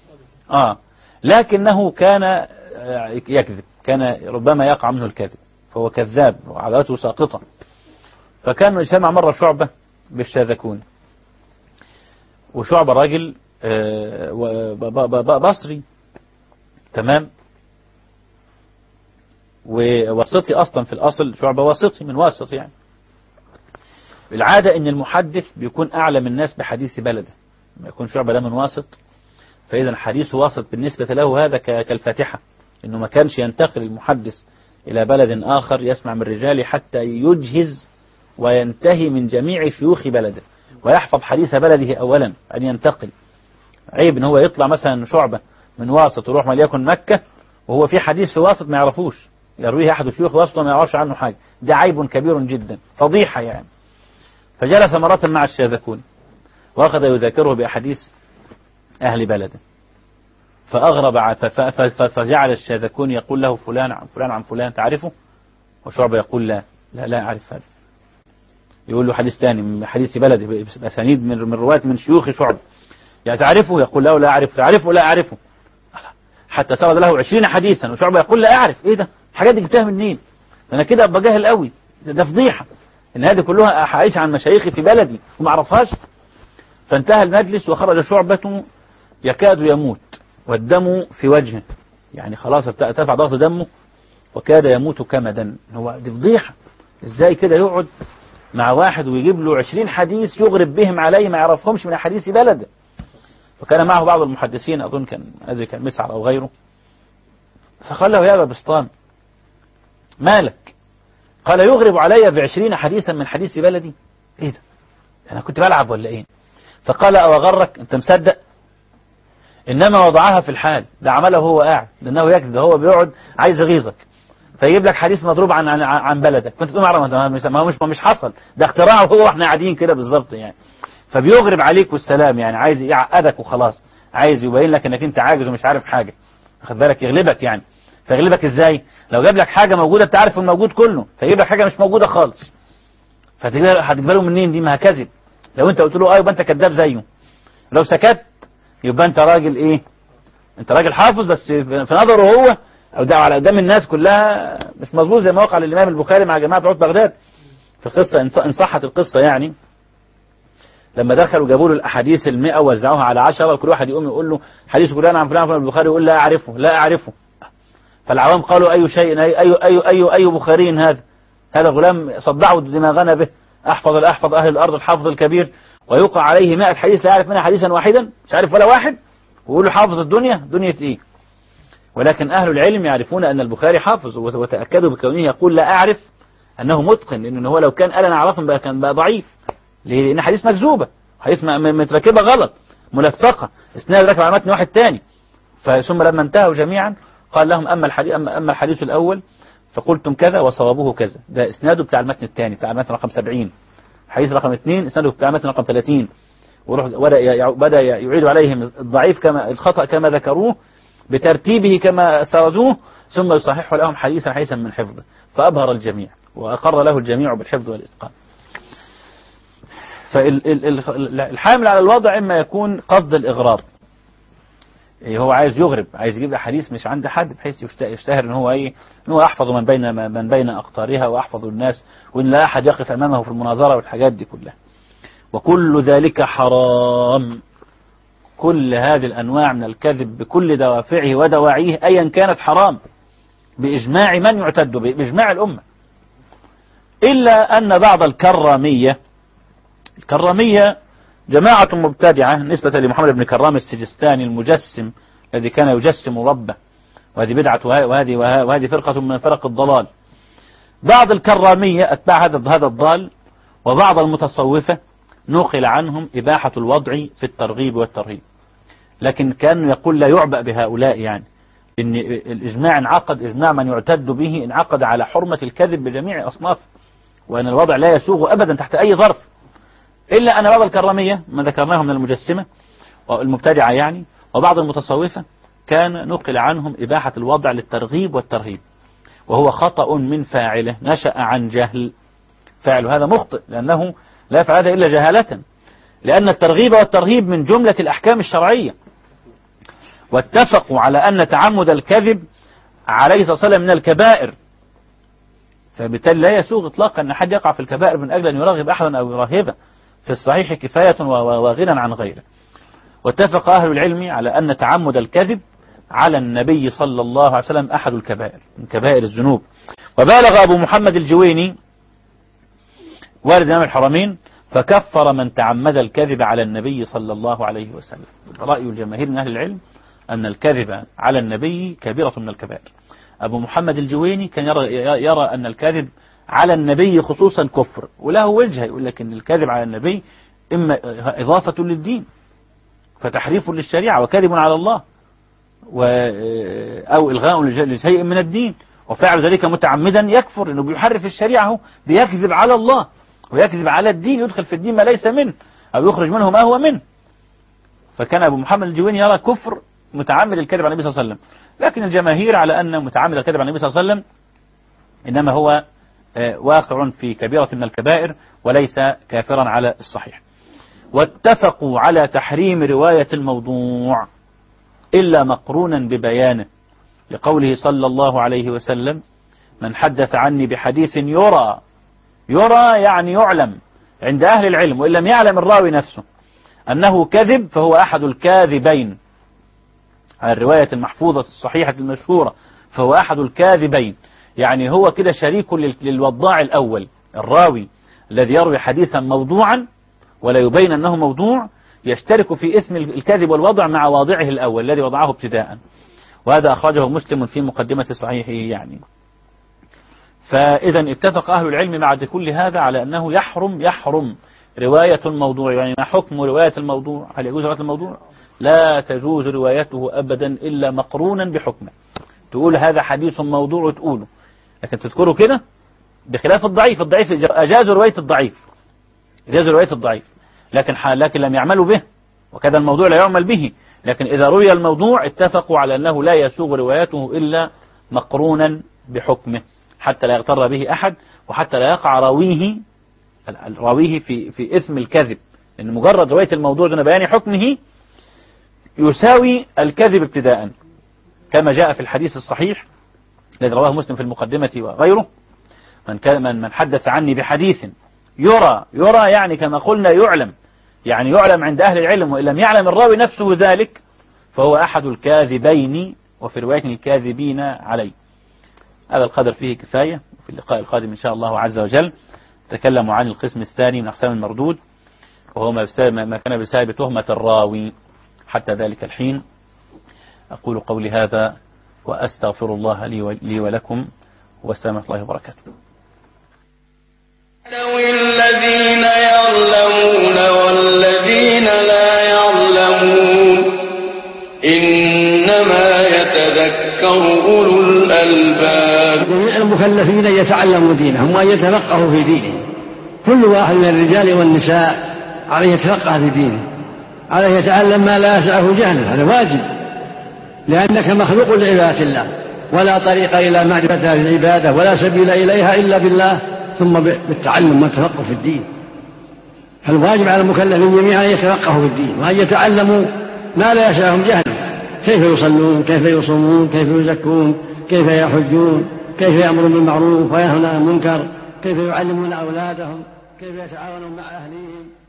لكنه كان يكذب، كان ربما يقع منه الكذب، فهو كذاب وعادته ساقطة. فكان يسمع مرة شعبة بالشاذكون، وشعبة راجل بصري تمام، ووسطي أصلا في الأصل، شعبة وسطي من واسط يعني. العادة ان المحدث بيكون اعلم الناس بحديث بلده، ما يكون شعبة ده من واسط، فاذا حديثه واسط بالنسبة له هذا كالفاتحة، انه ما كانش ينتقل المحدث الى بلد اخر يسمع من رجاله حتى يجهز وينتهي من جميع شيوخ بلده ويحفظ حديث بلده اولا ان ينتقل. عيب ان هو يطلع مثلا شعبة من واسط ويروح وليكن مكة وهو في حديث في واسط ما يعرفوش، يرويه احد شيوخ واسط وما يعرفش عنه حاجة، ده عيب كبير جدا، فضيحة يعني. فجلس مرة مع الشاذكوني وأخذ يذاكره بأحاديث أهل بلده، فأغرب فجعل الشاذكوني يقول له فلان عن فلان عن فلان تعرفه؟ وشعبة يقول لا أعرف هذا. يقول له حديث ثاني من حديث بلده بأسانيد من رواية من شيوخ شعبة، يعني تعرفه؟ يقول له لا أعرف. تعرفه؟ لا أعرفه. حتى سرد له 20 حديثا وشعبة يقول لا أعرف. إيه ده؟ الحاجات دي جبتها منين؟ أنا كده أبقى جاهل قوي، ده فضيحة إن هذه كلها أحاديث عن مشايخي في بلدي وما أعرفهاش. فانتهى المجلس وخرج شعبة يكاد يموت والدم في وجهه، يعني خلاص ارتفع ضغط دمه وكاد يموت كمدا. هو دي فضيحة، ازاي كده يقعد مع واحد ويجيب له 20 حديث يغرب بهم عليه ما يعرفهمش من أحاديث بلده. وكان معه بعض المحدثين، أظن كان مسعر أو غيره، فقال له يا أبا بسطام مالك؟ قال يغرب علي ب20 حديثا من حديث بلدي. ايه ده؟ انا كنت بلعب ولا ايه؟ فقال او غرك؟ انت مصدق إنما وضعها في الحال، ده عمله هو قاعد، لأنه يكذب، هو بيقعد عايز يغيظك، فيجيب لك حديث مضروب عن بلدك، كنت تقول ما مش حصل، ده اختراعه هو، واحنا قاعدين كده بالظبط يعني. فبيغرب عليك والسلام، يعني عايز يعقدك وخلاص، عايز يبين لك انك انت عاجز ومش عارف حاجة، واخد بالك، يغلبك يعني. فيغلبك ازاي؟ لو جاب لك حاجة موجودة انت عارف الموجود كله، فيجيب لك حاجة مش موجودة خالص، هتجيبها منين دي؟ ما كذب. لو انت قلت له يبقى انت كذاب زيه، لو سكت يبقى انت راجل ايه؟ انت راجل حافظ، بس في نظره هو او ده على قدام الناس كلها مش مظبوط، زي ما وقع للامام البخاري مع جماعه بتوع بغداد في القصه، ان صحت القصه يعني. لما دخلوا جابوا له الاحاديث ال100 ووزعوها على 10، وكل واحد يقوم يقول له حديث فلان عن فلان عن البخاري، يقول لا اعرفه لا اعرفه. فالعوام قالوا اي شيء اي بخاري هذا غلام صدعوا دماغنا به، احفظ اهل الارض الحافظ الكبير، ويوقع عليه 100 حديث لا يعرف منها حديثا واحدا، مش عارف ولا واحد، ويقول له حافظ الدنيا، دنيا ايه؟ ولكن أهل العلم يعرفون أن البخاري حافظ، وتأكدوا بكونه يقول لا أعرف أنه متقن، لأنه هو لو كان قال أنا أعرفهم كان بقى ضعيف، لأن حديث مكذوبة، حديث متركبة غلط، ملفقة، اسناد راكب على متن واحد تاني. ثم لما انتهوا جميعا قال لهم أما الحديث الأول فقلتم كذا وصوابوه كذا، ده اسناده بتاع المتن الثاني بتاع المتن رقم 70، حديث رقم 2 اسناده بتاع المتن رقم 30، بدأ يعيد عليهم الضعيف كما الخطأ كما ذكروه بترتيبه كما سردوه، ثم يصحح لهم حديثا من حفظه، فأبهر الجميع وأقر له الجميع بالحفظ والإتقان. فالحامل على الوضع إما يكون قصد الإغرار، هو عايز يغرب، عايز يجيب حديث مش عند حد بحيث يشتهر ان هو ان هو احفظ من بين اقطارها واحفظ الناس، وان لا احد يقف امامه في المناظره والحاجات دي كلها. وكل ذلك حرام، كل هذه الانواع من الكذب بكل دوافعه ودواعيه ايا كانت حرام باجماع من يعتد به، باجماع الامه، الا ان بعض الكراميه جماعة مبتدعة نسبة لمحمد بن كرام السجستاني المجسم الذي كان يجسم ربه، وهذه بدعة وهذه فرقة من فرق الضلال. بعض الكرامية أتباع هذا الضال، وبعض المتصوفة نقل عنهم إباحة الوضع في الترغيب والترهيب، لكن كان يقول لا يعبأ بهؤلاء، يعني إن الإجماع انعقد، إجماع من يعتد به انعقد على حرمة الكذب بجميع أصنافه، وأن الوضع لا يسوغ أبدا تحت أي ظرف، إلا أن بعض الكرامية ما ذكرناه من المجسمة والمبتدعة يعني، وبعض المتصوفة كان نقل عنهم إباحة الوضع للترغيب والترهيب، وهو خطأ من فاعله نشأ عن جهل، فاعل هذا مخطئ لأنه لا يفعل هذا إلا جهالة، لأن الترغيب والترهيب من جملة الأحكام الشرعية، واتفقوا على أن تعمد الكذب عليه الصلاة والسلام من الكبائر، فبالتالي لا يسوغ إطلاقا أن حد يقع في الكبائر من أجل أن يرغب أحدا أو يرهبه، في الصحيح كفاية وغنى عن غيره. واتفق أهل العلم على أن تعمد الكذب على النبي صلى الله عليه وسلم أحد الكبائر من كبائر الذنوب. وبالغ أبو محمد الجويني والد إمام الحرمين فكفر من تعمد الكذب على النبي صلى الله عليه وسلم. رأي الجماهير من أهل العلم أن الكذب على النبي كبيرة من الكبائر. أبو محمد الجويني كان يرى أن الكذب على النبي خصوصا كفر، وله وجهه، يقول لك أن الكذب على النبي إما إضافة للدين فتحريف للشريعة وكذب على الله، أو إلغاء لشيء من الدين، وفعل ذلك متعمدا يكفر، إنه بيحرف الشريعة، بيكذب على الله ويكذب على الدين، يدخل في الدين ما ليس منه أو يخرج منه ما هو منه. فكان أبو محمد الجويني يرى كفر متعمد الكذب على النبي صلى الله عليه وسلم، لكن الجماهير على أن متعمد الكذب على النبي صلى الله عليه وسلم إنما هو واقع في كبيرة من الكبائر وليس كافرا على الصحيح. واتفقوا على تحريم رواية الموضوع إلا مقرونا ببيانه، لقوله صلى الله عليه وسلم: من حدث عني بحديث يرى يعني يعلم عند أهل العلم، وإن لم يعلم الراوي نفسه أنه كذب فهو أحد الكاذبين، على الرواية المحفوظة الصحيحة المشهورة فهو أحد الكاذبين، يعني هو كده شريك للوضاع الأول، الراوي الذي يروي حديثا موضوعا ولا يبين أنه موضوع يشترك في اسم الكذب والوضع مع واضعه الأول الذي وضعه ابتداء، وهذا أخرجه مسلم في مقدمة صحيحه يعني. فإذا اتفق أهل العلم بعد كل هذا على أنه يحرم رواية الموضوع. يعني ما حكم رواية الموضوع؟ هل يجوز رواية الموضوع؟ لا تجوز روايته أبدا إلا مقرونا بحكمه. تقول هذا حديث موضوع وتقوله، لكن تذكره كده بخلاف الضعيف. الضعيف أجازوا رواية الضعيف، أجازوا رواية الضعيف، لكن لم يعملوا به، وكذا الموضوع لا يعمل به. لكن إذا روي الموضوع اتفقوا على أنه لا يسوغ روايته إلا مقرونا بحكمه، حتى لا يغتر به أحد، وحتى لا يقع راويه في إثم الكذب، لأن مجرد رواية الموضوع دون بيان حكمه يساوي الكذب ابتداء، كما جاء في الحديث الصحيح الذي رواه مسلم في المقدمة وغيره: من حدث عني بحديث يرى يعني كما قلنا يعلم، يعني يعلم عند أهل العلم، وإن لم يعلم الراوي نفسه ذلك فهو أحد الكاذبين، وفي رواية الكاذبين عليه. هذا القدر فيه كفاية. وفي اللقاء القادم إن شاء الله عز وجل نتكلم عن القسم الثاني من أقسام المردود، وهو ما كان بسبب تهمة الراوي. حتى ذلك الحين أقول قولي هذا وأستغفر الله لي ولكم، والسلام عليكم الله وبركاته. الذين يعلمون والذين لا يعلمون إنما يتذكر أولو الألباب. جميع المكلفين أن يتعلموا دينهم وأن يتفقهوا في دينهم. كل واحد من الرجال والنساء عليه يتفقه في دينه، عليه يتعلم ما لا يسعه جهله، هذا واجب، لأنك مخلوق لعبادة الله، ولا طريق إلى معرفة هذه العبادة ولا سبيل إليها إلا بالله، ثم بالتعلم والتفقه في الدين. فالواجب على المكلفين جميعا أن يتفقهوا في الدين وأن يتعلموا ما لا يسعهم جهله، كيف يصلون، كيف يصومون، كيف يزكون، كيف يحجون، كيف يأمرون بالمعروف وينهون عن المنكر، كيف يعلمون أولادهم، كيف يتعاونون مع أهليهم.